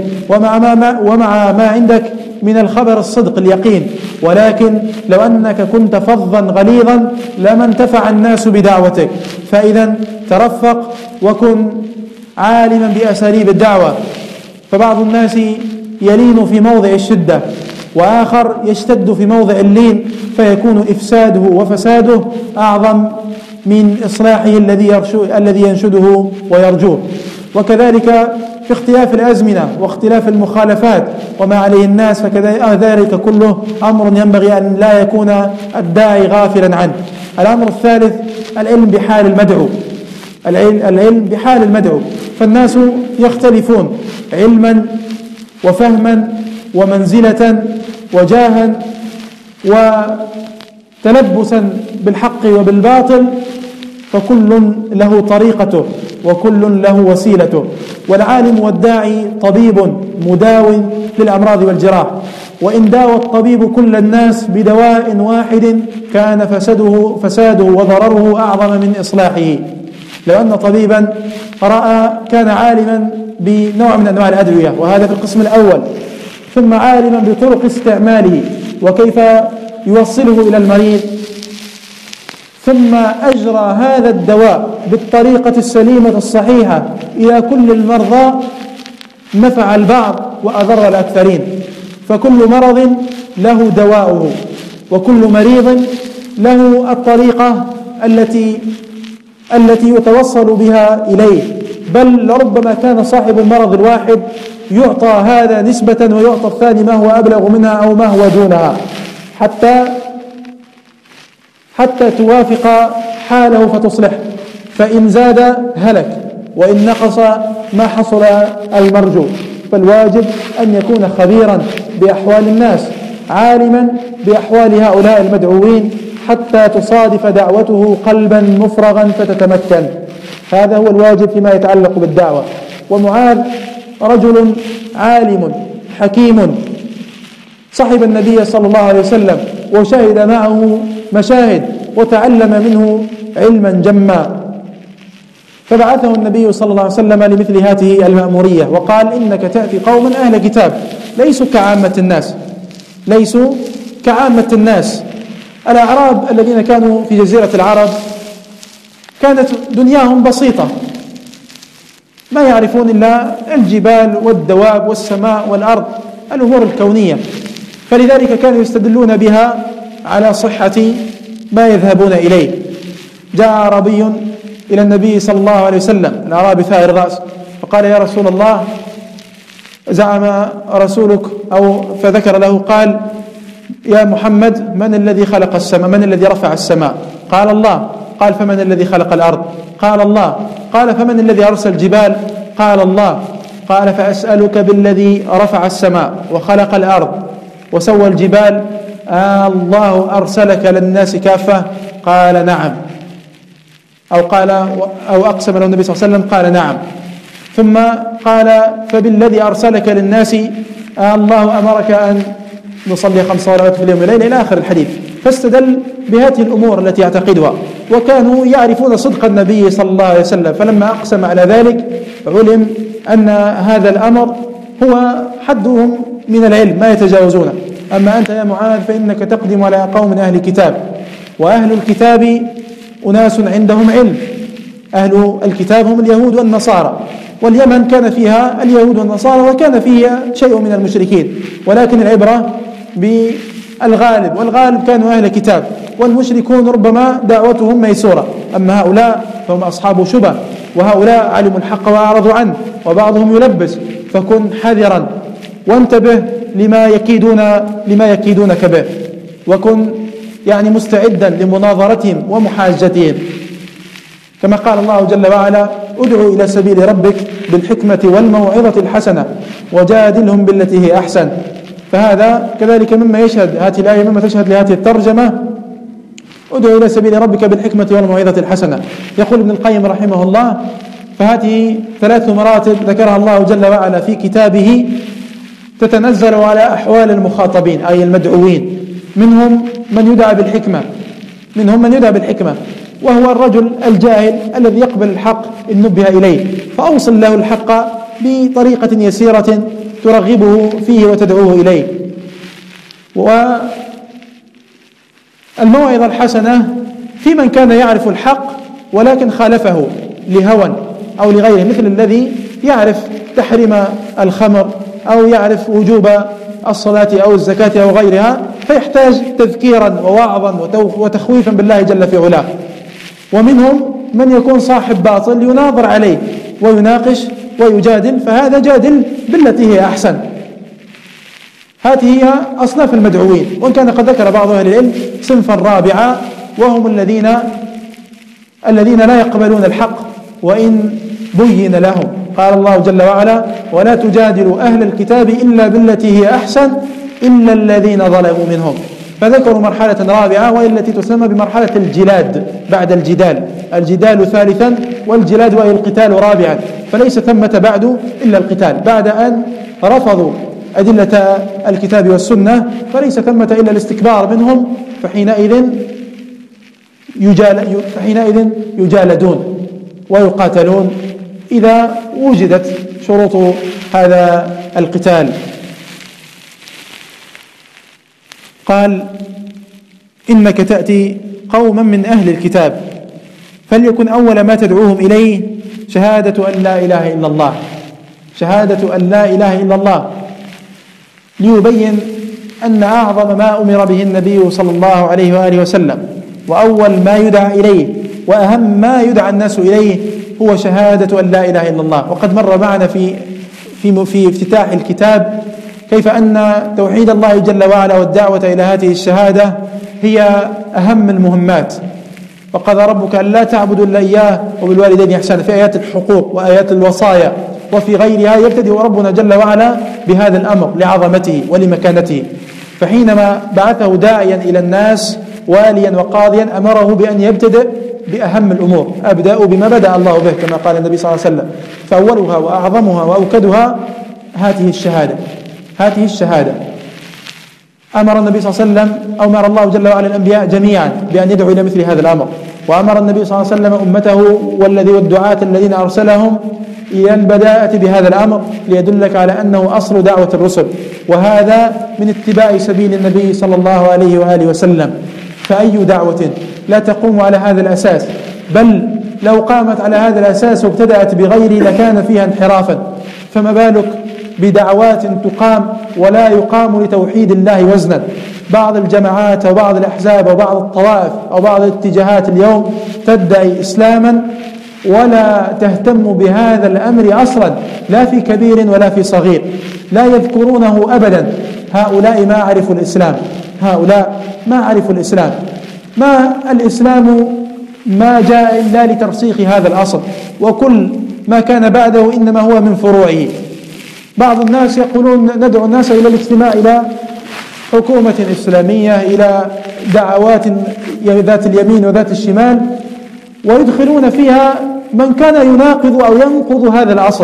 ومع ما عندك من الخبر الصدق اليقين، ولكن لو أنك كنت فظا غليظا لما انتفع الناس بدعوتك. فإذا ترفق وكن عالما بأساليب الدعوة، فبعض الناس يلين في موضع الشدة، وآخر يشتد في موضع اللين، فيكون إفساده وفساده أعظم من إصلاحه الذي ينشده ويرجوه. وكذلك في اختلاف الأزمنة واختلاف المخالفات وما عليه الناس، فكذلك كله أمر ينبغي أن لا يكون الداعي غافلا عنه. الأمر الثالث العلم بحال المدعو، العلم بحال المدعو، فالناس يختلفون علما وفهما ومنزلة وجاها وتلبسا بالحق وبالباطل، فكل له طريقته وكل له وسيلته. والعالم والداعي طبيب مداو للأمراض والجراح، وإن داوى الطبيب كل الناس بدواء واحد كان فساده وضرره أعظم من إصلاحه. لو أن طبيبا كان عالما بنوع من أنواع الأدوية، وهذا في القسم الأول، ثم عالما بطرق استعماله وكيف يوصله إلى المريض، ثم أجرى هذا الدواء بالطريقة السليمة الصحيحة إلى كل المرضى، نفع البعض وأضر الأكثرين. فكل مرض له دواؤه، وكل مريض له الطريقة التي يتوصل بها إليه، بل لربما كان صاحب المرض الواحد يعطى هذا نسبة ويعطى الثاني ما هو أبلغ منها أو ما هو دونها، حتى توافق حاله فتصلح، فإن زاد هلك، وإن نقص ما حصل المرجو. فالواجب أن يكون خبيرا بأحوال الناس، عالما بأحوال هؤلاء المدعوين، حتى تصادف دعوته قلبا مفرغا فتتمكن. هذا هو الواجب فيما يتعلق بالدعوة. ومعاذ رجل عالم حكيم صحب النبي صلى الله عليه وسلم وشهد معه مشاهد وتعلم منه علما جما، فبعثه النبي صلى الله عليه وسلم لمثل هذه المأمورية وقال: إنك تأتي قوما أهل كتاب ليسوا كعامة الناس. الأعراب الذين كانوا في جزيرة العرب كانت دنياهم بسيطة، ما يعرفون إلا الجبال والدواب والسماء والأرض، الأمور الكونية، فلذلك كانوا يستدلون بها على صحة ما يذهبون إليه. جاء أعرابي إلى النبي صلى الله عليه وسلم، الأعرابي ثائر الرأس، فقال: يا رسول الله، زعم رسولك فذكر له، قال: يا محمد، من الذي خلق السماء؟ من الذي رفع السماء؟ قال: الله. قال: فمن الذي خلق الأرض؟ قال: الله. قال: فمن الذي أرسل الجبال؟ قال: الله. قال: فأسألك بالذي رفع السماء وخلق الأرض وسوى الجبال، الله أرسلك للناس كافة؟ قال: نعم. أو أقسم له النبي صلى الله عليه وسلم، قال: نعم. ثم قال: فبالذي أرسلك للناس، الله أمرك أن نصلي 5 صلوات في اليوم والليلة، إلى آخر الحديث. فاستدل بهذه الأمور التي يعتقدها، وكانوا يعرفون صدق النبي صلى الله عليه وسلم، فلما أقسم على ذلك علم أن هذا الأمر هو حدهم من العلم ما يتجاوزونه. أما أنت يا معاذ فإنك تقدم على قوم أهل كتاب، وأهل الكتاب أناس عندهم علم. أهل الكتاب هم اليهود والنصارى، واليمن كان فيها اليهود والنصارى وكان فيها شيء من المشركين، ولكن العبرة بالغالب، والغالب كانوا أهل كتاب، والمشركون ربما دعوتهم ميسورة. أما هؤلاء فهم أصحاب شبه، وهؤلاء علموا الحق وأعرضوا عنه، وبعضهم يلبس، فكن حذرا وانتبه لما يكيدونك به، وكن مستعدا لمناظرتهم ومحاجتهم. كما قال الله جل وعلا: ادعو إلى سبيل ربك بالحكمة والموعظة الحسنة وجادلهم بالتي هي أحسن. فهذا كذلك مما يشهد هذه الآية، مما تشهد لهذه الترجمة: ادعو إلى سبيل ربك بالحكمة والموعظة الحسنة. يقول ابن القيم رحمه الله: فهذه 3 مراتب ذكرها الله جل وعلا في كتابه تتنزل على أحوال المخاطبين أي المدعوين. منهم من يدعى بالحكمة، وهو الرجل الجاهل الذي يقبل الحق إن نبه إليه، فأوصل له الحق بطريقة يسيرة ترغبه فيه وتدعوه إليه. والموعظة الحسنة في من كان يعرف الحق ولكن خالفه لهوى أو لغيره، مثل الذي يعرف تحريم الخمر أو يعرف وجوب الصلاة أو الزكاة أو غيرها، فيحتاج تذكيرا ووعظا وتخويفا بالله جل في علاه. ومنهم من يكون صاحب باطل يناظر عليه ويناقش ويجادل، فهذا جادل بالتي هي أحسن. هذه هي أصناف المدعوين. وإن كان قد ذكر بعض أهل العلم صنفا رابعا، وهم الذين لا يقبلون الحق وإن بين لهم. قال الله جل وعلا: ولا تجادلوا أهل الكتاب إلا بالتي هي أحسن إلا الذين ظلموا منهم. فذكروا مرحلة رابعة، وهي التي تسمى بمرحلة الجلاد بعد الجدال ثالثا، والجلاد وهي القتال رابعا. فليس ثمة بعد إلا القتال، بعد أن رفضوا أدلة الكتاب والسنة فليس ثمة إلا الاستكبار منهم، فحينئذ يجالدون ويقاتلون إذا وجدت شروط هذا القتال. قال: إنك تأتي قوما من أهل الكتاب فليكن أول ما تدعوهم إليه شهادة أن لا إله إلا الله، شهادة أن لا إله إلا الله، ليبين أن أعظم ما أمر به النبي صلى الله عليه وآله وسلم وأول ما يدعى إليه وأهم ما يدعى الناس إليه هو شهادة أن لا إله إلا الله. وقد مر معنا في افتتاح الكتاب كيف أن توحيد الله جل وعلا والدعوة إلى هذه الشهادة هي أهم المهمات. وقضى ربك ألا تعبدوا إلا إياه وبالوالدين إحسانا في آيات الحقوق وآيات الوصايا، وفي غيرها يبتدئ ربنا جل وعلا بهذا الأمر لعظمته ولمكانته. فحينما بعثه داعيا إلى الناس واليا وقاضيا أمره بأن يبتدئ بأهم الأمور. أبدأ بما بدأ الله به كما قال النبي صلى الله عليه وسلم، فأولها وأعظمها وأوكدها هذه الشهادة. أمر النبي صلى الله عليه وسلم، أمر الله جل وعلا الأنبياء جميعا بأن يدعوا إلى مثل هذا الأمر، وأمر النبي صلى الله عليه وسلم أمته والدعاة الذين أرسلهم إلى البداءة بهذا الأمر ليدلك على أنه أصل دعوة الرسل، وهذا من اتباع سبيل النبي صلى الله عليه وآله وسلم. فأي دعوة لا تقوم على هذا الأساس، بل لو قامت على هذا الأساس وابتدأت بغيره لكان فيها انحرافا، فما بالك بدعوات تقام ولا يقام لتوحيد الله وزنا. بعض الجماعات أو بعض الأحزاب أو بعض الطوائف أو بعض الاتجاهات اليوم تدعي إسلاما ولا تهتم بهذا الأمر أصلا، لا في كبير ولا في صغير، لا يذكرونه أبدا. هؤلاء ما عرفوا الإسلام. ما الإسلام ما جاء إلا لترسيخ هذا الأصل، وكل ما كان بعده إنما هو من فروعه. بعض الناس يقولون ندعو الناس إلى الاجتماع إلى حكومة إسلامية، إلى دعوات ذات اليمين وذات الشمال، ويدخلون فيها من كان يناقض أو ينقض هذا الأصل،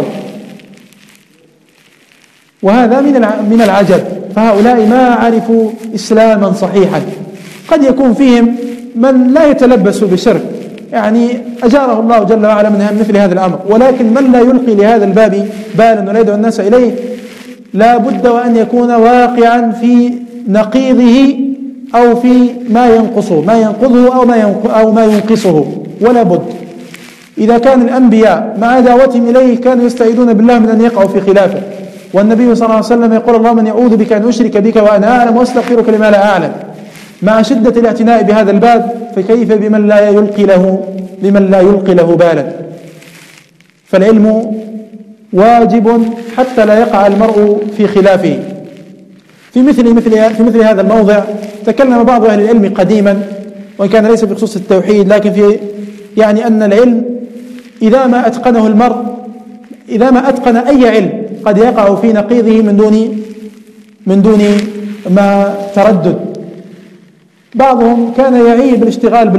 وهذا من العجب. فهؤلاء ما عرفوا إسلاما صحيحا. قد يكون فيهم من لا يتلبس بشرك، يعني أجاره الله جل وعلا من مثل هذا الأمر، ولكن من لا يلقي لهذا الباب بالا ولا يدعو الناس إليه لا بد وأن يكون واقعا في نقيضه أو في ما ينقضه أو ما ينقصه، ولا بد. إذا كان الأنبياء مع دعوتهم إليه كانوا يستعيذون بالله من أن يقعوا في خلافه، والنبي صلى الله عليه وسلم يقول اللهم من يعوذ بك أن أشرك بك وأنا أعلم وأستغفرك لما لا أعلم. مع شدة الاعتناء بهذا الباب فكيف بمن لا يلقي له بالا. فالعلم واجب حتى لا يقع المرء في خلافه. في مثل هذا الموضع تكلم بعض أهل العلم قديما، وإن كان ليس بخصوص التوحيد، لكن في يعني أن العلم إذا ما أتقنه المرء، إذا ما أتقن أي علم قد يقع في نقيضه من دون ما تردد. بعضهم كان يعيب الاشتغال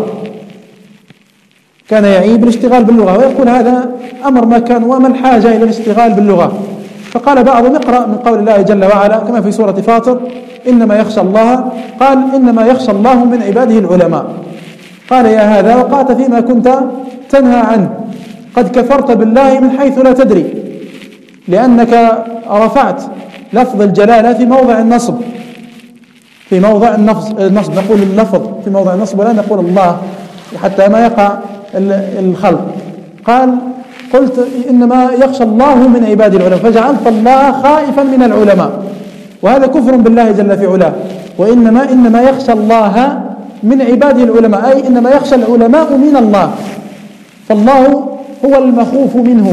باللغة ويقول هذا أمر ما كان، وما الحاجة إلى الاشتغال باللغة. فقال بعضهم اقرأ من قول الله جل وعلا كما في سورة فاطر إنما يخشى الله من عباده العلماء. قال يا هذا وقعت فيما كنت تنهى عنه، قد كفرت بالله من حيث لا تدري، لأنك رفعت لفظ الجلالة في موضع النصب، نقول اللفظ في موضع النصب ولا نقول الله حتى ما يقع الخلط. قلت إنما يخشى الله من عباد العلماء، فجعلت الله خائفا من العلماء، وهذا كفر بالله جل في علاه. وإنما يخشى الله من عباده العلماء، أي إنما يخشى العلماء من الله، فالله هو المخوف منه.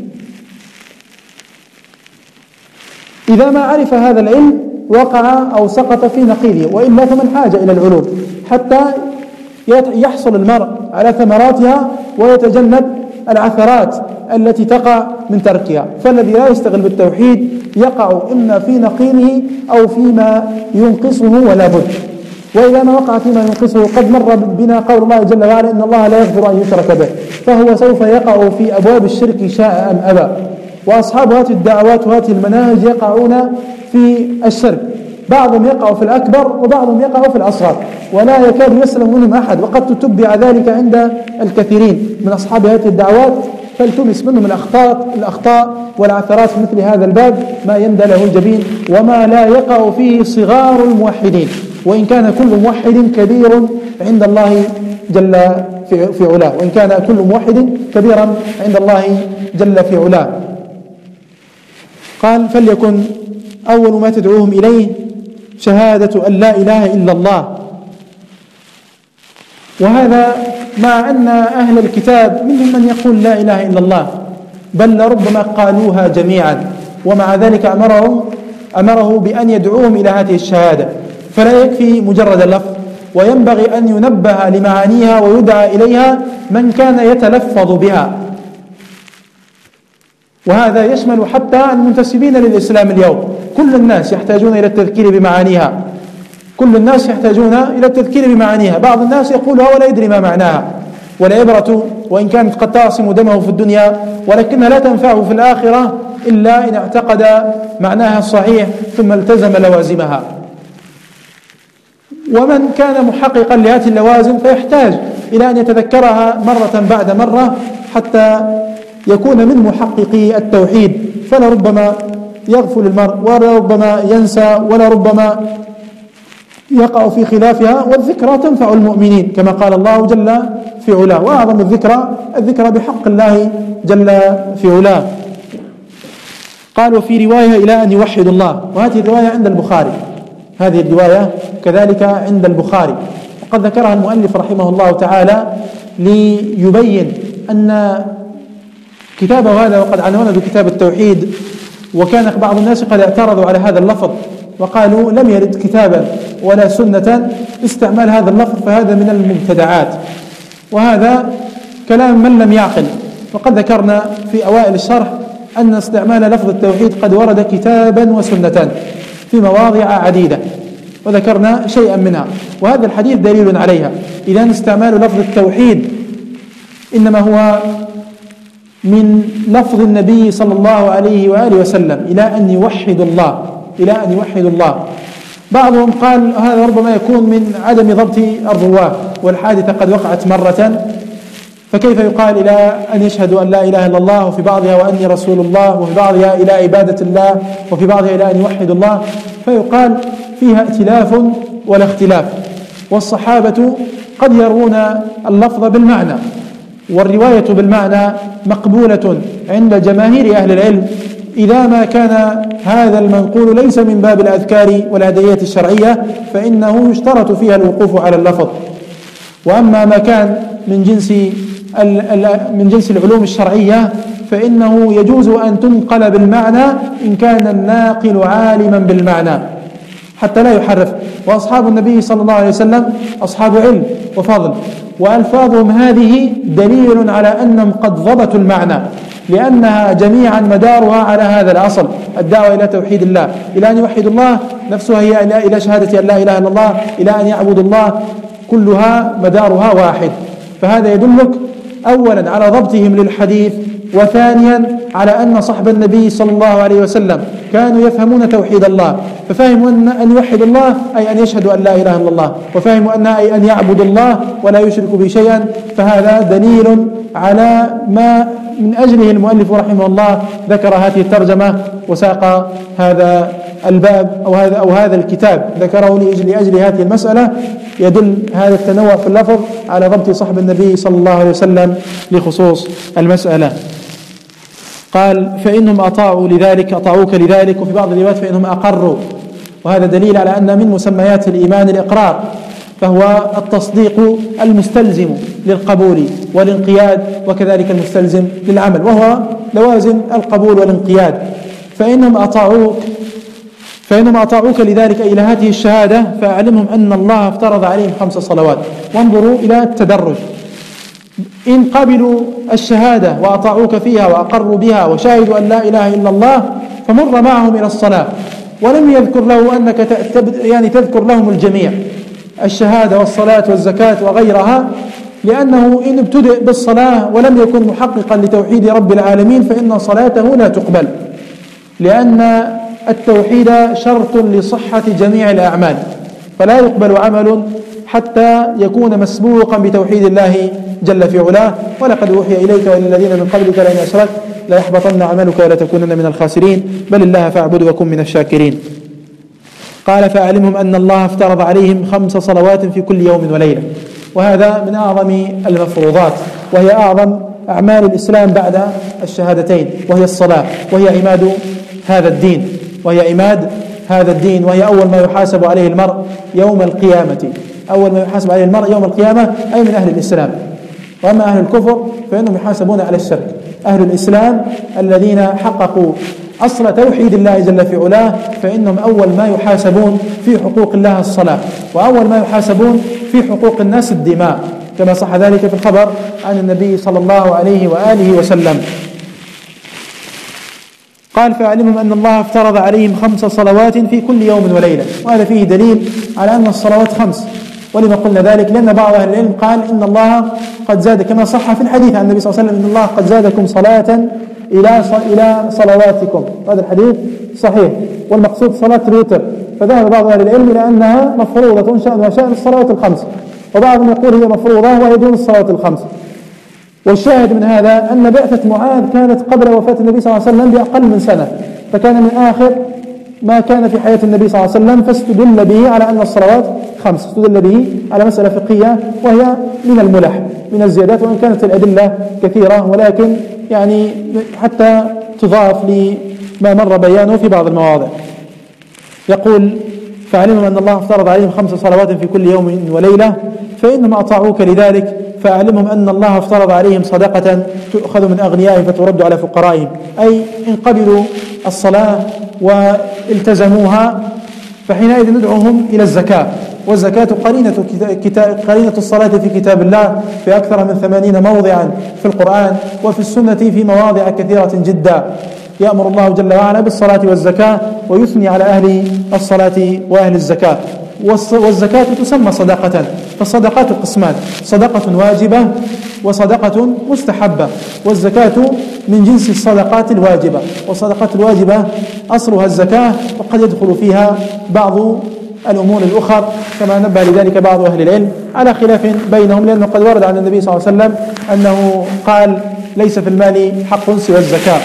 إذا ما عرف هذا العلم وقع أو سقط في نقيضه، وإلا فمن حاجة إلى العلوم حتى يحصل المرء على ثمراتها ويتجنب العثرات التي تقع من تركها. فالذي لا يستغل بالتوحيد يقع إما في نقيضه أو فيما ينقصه ولا بد. وإذا ما وقع فيما ينقصه قد مر بنا قول الله جل وعلا إن الله لا يغفر أن يشرك به، فهو سوف يقع في أبواب الشرك شاء أم أبى. وأصحاب هذه الدعوات وهذه المناهج يقعون في الشرك، بعضهم يقع في الأكبر وبعضهم يقع في الأصغر، ولا يكاد يسلم منهم أحد. وقد تتبع ذلك عند الكثيرين من أصحاب هذه الدعوات، فالتمس منهم الأخطاء والعثرات في مثل هذا الباب ما يندى له الجبين، وما لا يقع فيه صغار الموحدين، وإن كان كل موحد كبير عند الله جل في علاه، وإن كان كل موحد كبيرا عند الله جل في علاه. قال فليكن أول ما تدعوهم إليه شهادة أن لا إله إلا الله. وهذا مع أن أهل الكتاب منهم من يقول لا إله إلا الله، بل لربما قالوها جميعا، ومع ذلك أمره بأن يدعوهم إلى هذه الشهادة. فلا يكفي مجرد اللفظ، وينبغي أن ينبه لمعانيها ويدعى إليها من كان يتلفظ بها. وهذا يشمل حتى المنتسبين للإسلام اليوم. كل الناس يحتاجون إلى التذكير بمعانيها، كل الناس يحتاجون إلى التذكير بمعانيها. بعض الناس يقولها ولا يدري ما معناها، والعبرة وإن كانت قد تعصم دمه في الدنيا ولكنها لا تنفعه في الآخرة إلا إن اعتقد معناها الصحيح ثم التزم لوازمها. ومن كان محققا لهذه اللوازم فيحتاج إلى أن يتذكرها مرة بعد مرة حتى يكون من محققي التوحيد، فلربما يغفل المرء ولربما ينسى ولربما يقع في خلافها، والذكرى تنفع المؤمنين كما قال الله جل في علاه. وأعظم الذكرى بحق الله جل في علاه. قال وفي رواية إلى أن يوحد الله، وهذه الرواية عند البخاري، هذه الرواية كذلك عند البخاري، وقد ذكرها المؤلف رحمه الله تعالى ليبين أن كتابه هذا وقد عنونه بكتاب التوحيد، وكان بعض الناس قد اعترضوا على هذا اللفظ وقالوا لم يرد كتابا ولا سنة استعمال هذا اللفظ، فهذا من المبتدعات، وهذا كلام من لم يعقل. وقد ذكرنا في أوائل الشرح أن استعمال لفظ التوحيد قد ورد كتابا وسنة في مواضع عديدة، وذكرنا شيئا منها، وهذا الحديث دليل عليها. إذن استعمال لفظ التوحيد إنما هو من لفظ النبي صلى الله عليه وآله وسلم إلى أن يوحد الله، إلى أن يوحد الله. بعضهم قال هذا ربما يكون من عدم ضبط الرواة، والحادثة قد وقعت مرة، فكيف يقال إلى أن يشهدوا أن لا إله إلا الله، وفي بعضها وأني رسول الله، وفي بعضها إلى عبادة الله، وفي بعضها إلى أن يوحد الله، فيقال فيها ائتلاف ولا اختلاف. والصحابة قد يرون اللفظ بالمعنى، والرواية بالمعنى مقبولة عند جماهير أهل العلم إذا ما كان هذا المنقول ليس من باب الأذكار والأدعية الشرعية، فإنه يشترط فيها الوقوف على اللفظ. وأما ما كان من جنس العلوم الشرعية فإنه يجوز أن تنقل بالمعنى إن كان الناقل عالما بالمعنى حتى لا يحرف. وأصحاب النبي صلى الله عليه وسلم أصحاب علم وفضل، وألفاظهم هذه دليل على أنهم قد ضبطوا المعنى، لأنها جميعا مدارها على هذا الأصل، الدعوة إلى توحيد الله، إلى أن يوحد الله نفسها هي إلى شهادة أن لا إله إلا الله، إلى أن يعبد الله، كلها مدارها واحد. فهذا يدلك أولا على ضبطهم للحديث، وثانيا على أن صحب النبي صلى الله عليه وسلم كانوا يفهمون توحيد الله، ففهموا أن يوحد الله أي أن يشهدوا أن لا إله إلا الله، وفهموا أن يعبد الله ولا يشركوا به شيئا. فهذا دليل على ما من أجله المؤلف رحمه الله ذكر هذه الترجمة وساق هذا الباب أو هذا الكتاب، ذكره لأجل هذه المسألة. يدل هذا التنوع في اللفظ على ضبط صحب النبي صلى الله عليه وسلم لخصوص المسألة. قال فإنهم أطاعوك لذلك، وفي بعض الروايات فإنهم أقروا، وهذا دليل على أن من مسميات الإيمان الإقرار، فهو التصديق المستلزم للقبول والانقياد، وكذلك المستلزم للعمل، وهو لوازم القبول والانقياد. فإنهم أطاعوك لذلك إلى هذه الشهادة، فأعلمهم أن الله افترض عليهم 5 صلوات. وانظروا إلى التدرج، إن قبلوا الشهادة وأطاعوك فيها وأقروا بها وشاهدوا أن لا إله إلا الله، فمر معهم إلى الصلاة، ولم يذكر له أنك تذكر لهم الجميع، الشهادة والصلاة والزكاة وغيرها، لأنه إن ابتدأ بالصلاة ولم يكن محققا لتوحيد رب العالمين فإن صلاته لا تقبل، لأن التوحيد شرط لصحة جميع الأعمال، فلا يقبل عمل حتى يكون مسبوقا بتوحيد الله جل في علاه. ولقد أوحي إليك وإلى الذين من قبلك لئن أشركت ليحبطن عملك ولتكونن من الخاسرين، بل الله فاعبد وكن من الشاكرين. قال فأعلمهم أن الله افترض عليهم 5 صلوات في كل يوم وليلة، وهذا من أعظم المفروضات، وهي أعظم أعمال الإسلام بعد الشهادتين، وهي الصلاة، وهي عماد هذا الدين، وهي أول ما يحاسب عليه المرء يوم القيامة، أي من أهل الإسلام. وأما أهل الكفر فإنهم يحاسبون على الشرك. أهل الإسلام الذين حققوا أصل توحيد الله جل في علاه فإنهم أول ما يحاسبون في حقوق الله الصلاة، وأول ما يحاسبون في حقوق الناس الدماء، كما صح ذلك في الخبر عن النبي صلى الله عليه وآله وسلم. قال فأعلمهم أن الله افترض عليهم 5 صلوات في كل يوم وليلة، وهذا فيه دليل على أن الصلوات 5. ولما قلنا ذلك؟ لأن بعض أهل العلم قال إن الله قد زاد، كما صح في الحديث عن النبي صلى الله عليه وسلم، إن الله قد زادكم صلاة إلى صلواتكم. هذا الحديث صحيح، والمقصود صلاة الوتر. فذهب بعض أهل العلم إلى أنها مفروضة شأنها شأن الصلوات ال5، وبعضهم يقول هي مفروضة وهي دون الصلوات ال5. والشاهد من هذا أن بعثة معاذ كانت قبل وفاة النبي صلى الله عليه وسلم بأقل من سنة، فكان من آخر ما كان في حياة النبي صلى الله عليه وسلم، فاستدل به على أن الصلوات 5. استدل به على مسألة فقهية وهي من الملح من الزيادات، وإن كانت الأدلة كثيرة، ولكن يعني حتى تضاف لما مر بيانه في بعض المواضع. يقول فعلمهم أن الله افترض عليهم 5 صلوات في كل يوم وليلة فإنهم أطاعوك لذلك، فأعلمهم أن الله افترض عليهم صدقة تؤخذ من أغنيائهم فترد على فقرائهم، أي إن قبلوا الصلاة والتزموها فحينئذ ندعوهم إلى الزكاة. والزكاة قرينة الصلاة في كتاب الله في أكثر من 80 موضعا في القرآن، وفي السنة في مواضع كثيرة جدا. يأمر الله جل وعلا بالصلاة والزكاة، ويثني على أهل الصلاة وأهل الزكاة. والزكاة تسمى صدقة، فالصدقات قسمان: صدقة واجبة وصدقة مستحبة. والزكاة من جنس الصدقات الواجبة، والصدقات الواجبة أصلها الزكاة، وقد يدخل فيها بعض الأمور الأخرى كما نبه لذلك بعض أهل العلم على خلاف بينهم، لأنه قد ورد عن النبي صلى الله عليه وسلم أنه قال: ليس في المال حق سوى الزكاة.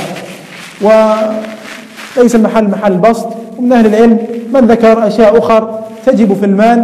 وليس المحل محل بسط، ومن أهل العلم من ذكر أشياء أخرى تجب في المال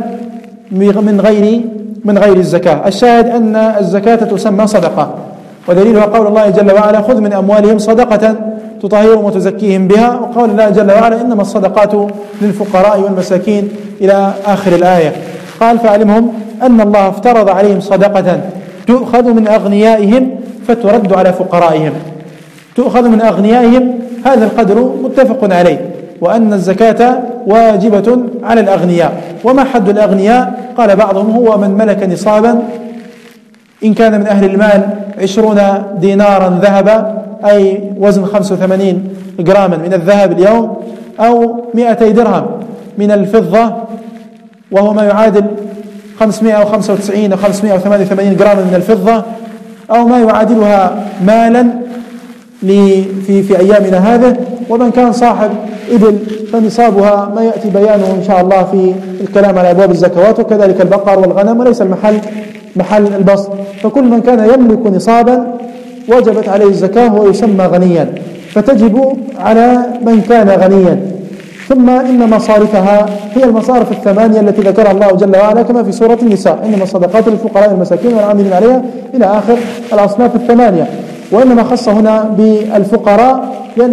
من غير الزكاة. الشاهد أن الزكاة تسمى صدقة، ودليلها قول الله جل وعلا: خذ من أموالهم صدقة تطهرهم وتزكيهم بها، وقول الله جل وعلا: إنما الصدقات للفقراء والمساكين، إلى آخر الآية. قال فأعلمهم أن الله افترض عليهم صدقة تؤخذ من أغنيائهم فترد على فقرائهم. تؤخذ من أغنيائهم، هذا القدر متفق عليه، وأن الزكاة واجبة على الأغنياء. وما حد الأغنياء؟ قال بعضهم: هو من ملك نصابا، إن كان من أهل المال 20 دينارا ذهبا، أي وزن 85 جراما من الذهب اليوم، أو 200 درهم من الفضة، وهو ما يعادل 595 أو 588 جراما من الفضة، أو ما يعادلها مالا في أيامنا هذه. ومن كان صاحب إبل فنصابها ما يأتي بيانه إن شاء الله في الكلام على أبواب الزكوات، وكذلك البقر والغنم، وليس المحل محل البسط. فكل من كان يملك نصابا وجبت عليه الزكاة ويسمى غنيا، فتجب على من كان غنيا. ثم إن مصارفها هي المصارف 8 التي ذكرها الله جل وعلا كما في سورة النساء: إنما الصدقات للفقراء والمساكين والعاملين عليها، إلى آخر الأصناف 8. وإنما خص هنا بالفقراء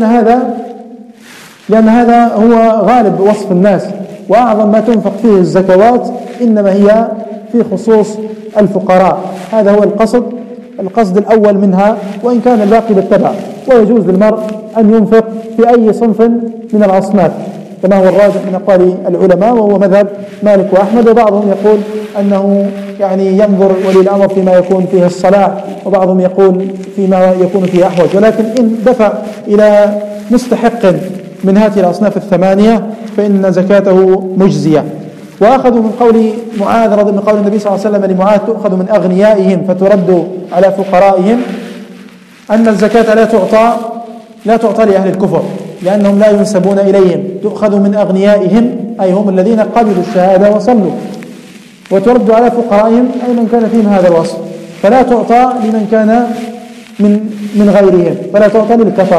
لأن هذا هو غالب وصف الناس، وأعظم ما تنفق فيه الزكوات إنما هي في خصوص الفقراء. هذا هو القصد الأول منها، وإن كان الباقي بالتبع. ويجوز للمرء أن ينفق في أي صنف من الأصناف كما هو الراجح من أقوال العلماء، وهو مذهب مالك وأحمد. وبعضهم يقول أنه يعني ينظر ولي الأمر فيما يكون فيه الصلاح، وبعضهم يقول فيما يكون فيه أحوج. ولكن إن دفع إلى مستحق من هذه الأصناف 8 فإن زكاته مجزية. وأخذوا من قول معاذ من قول النبي صلى الله عليه وسلم لمعاذ: تؤخذ من أغنيائهم فترد على فقرائهم، أن الزكاة لا تعطى لأهل الكفر، لأنهم لا ينسبون إليهم. تؤخذ من أغنيائهم أي هم الذين قبلوا الشهادة وصلوا، وترد على فقرائهم أي من كان فيهم هذا الوصف، فلا تعطى لمن كان من غيرهم، فلا تعطى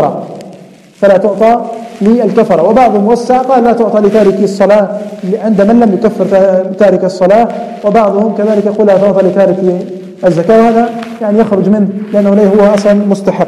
للكفرة. وبعضهم وسع قال: لا تعطى لتارك الصلاة عند من لم يكفر تارك الصلاة. وبعضهم كذلك يقول: لا تعطى لتارك الزكاة، وهذا يعني يخرج منه لأنه ليه هو أصلا مستحق.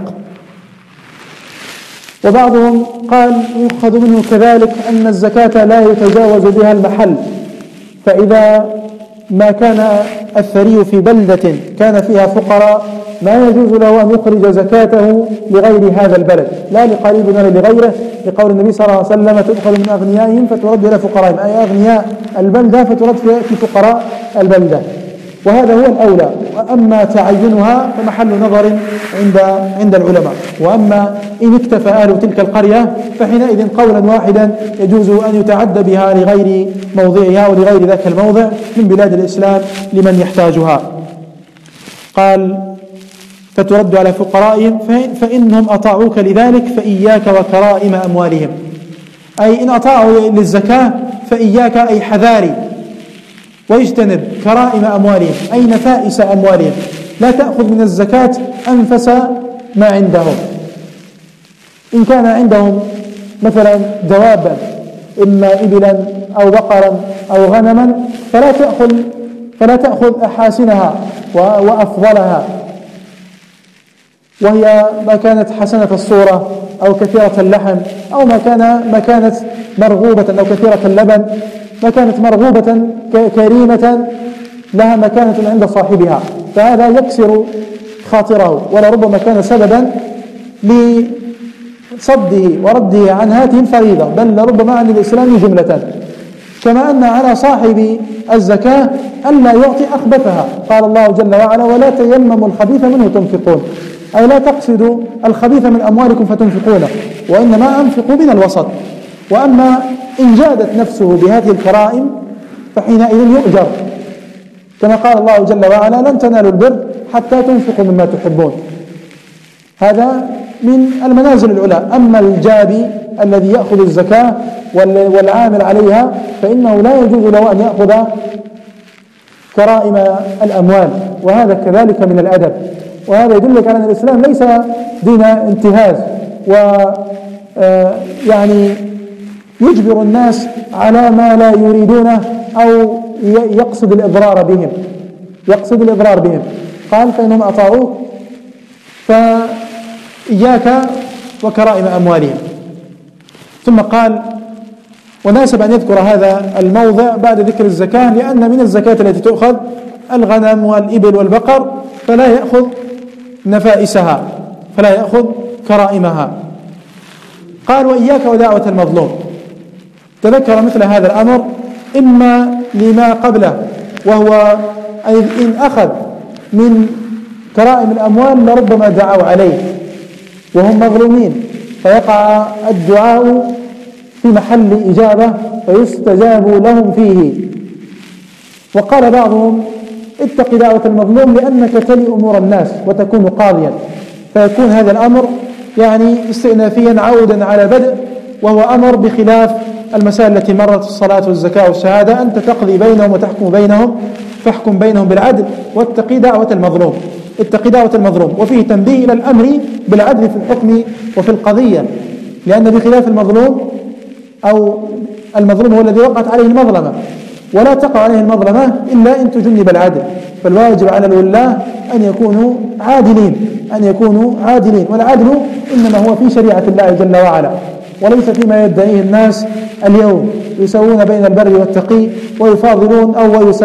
وبعضهم قال: يؤخذ منه كذلك أن الزكاة لا يتجاوز بها المحل، فإذا ما كان الثري في بلدة كان فيها فقراء ما يجوز له أن يخرج زكاته لغير هذا البلد، لا لقريب ولا لغيره، لقول النبي صلى الله عليه وسلم: تؤخذ من أغنيائهم فترد إلى فقرائهم، أي أغنياء البلدة فترد في فقراء البلدة. وهذا هو الأولى. وأما تعينها فمحل نظر عند العلماء. وأما إن اكتفى أهل تلك القرية فحينئذ قولا واحدا يجوز أن يتعدى بها لغير موضعها ولغير ذاك الموضع من بلاد الإسلام لمن يحتاجها. قال فترد على فقرائهم فإنهم أطاعوك لذلك فإياك وكرائم أموالهم، أي إن أطاعوا للزكاة فإياك أي حذاري، واجتنب كرائم أموالهم أي نفائس أموالهم، لا تأخذ من الزكاة أنفس ما عندهم. إن كان عندهم مثلا دوابا إما إبلا أو بقرا أو غنما فلا تأخذ أحاسنها وأفضلها، وهي ما كانت حسنة الصورة أو كثيرة اللحم أو ما كانت مرغوبة أو كثيرة اللبن، ما كانت مرغوبة كريمة لها مكانة عند صاحبها، فهذا يكسر خاطره ولربما كان سببا لصده ورده عن هذه الفريضة، بل لربما عن الإسلام جملة. كما أن على صاحب الزكاة ألا يعطي أخبثها، قال الله جل وعلا ولا تيمموا الخبيث منه تنفقون، أي لا تقصدوا الخبيث من أموالكم فتنفقونه، وإنما أنفقوا من الوسط. وأما إن جادت نفسه بهذه الكرائم فحينئذ يؤجر، كما قال الله جل وعلا لن تنالوا البر حتى تنفقوا مما تحبون، هذا من المنازل العلى. أما الجابي الذي يأخذ الزكاة والعامل عليها فإنه لا يجوز له أن يأخذ كرائم الأموال، وهذا كذلك من الأدب. وهذا يدلك على أن الإسلام ليس دين انتهاز يعني يجبر الناس على ما لا يريدونه أو يقصد الإضرار بهم. قال فإنهم أطاعوك فإياك وكرائم أموالهم. ثم قال وناسب أن يذكر هذا الموضع بعد ذكر الزكاة، لأن من الزكاة التي تؤخذ الغنم والإبل والبقر فلا يأخذ نفائسها، فلا يأخذ كرائمها. قال وإياك ودعوة المظلوم، تذكر مثل هذا الأمر إما لما قبله، وهو إن أخذ من كرائم الأموال لربما دعوا عليه وهم مظلومين فيقع الدعاء في محل إجابة فيستجاب لهم فيه. وقال بعضهم اتق دعوة المظلوم لأنك تلي أمور الناس وتكون قاضيا، فيكون هذا الأمر يعني استئنافيا عودا على بدء، وهو أمر بخلاف المسائل التي مرت في الصلاة والزكاة والشهادة، أنت تقضي بينهم وتحكم بينهم فاحكم بينهم بالعدل واتقي دعوة المظلوم. وفيه تنبيه إلى الأمر بالعدل في الحكم وفي القضية، لأن بخلاف المظلوم أو المظلوم هو الذي وقعت عليه المظلمة، ولا تقع عليه المظلمة إلا إن تجنب العدل، فالواجب على الولاة أن يكونوا عادلين، والعدل إنما هو في شريعة الله جل وعلا، وليس فيما يدعيه الناس اليوم، يسوون بين البر والتقي ويفاضلون أو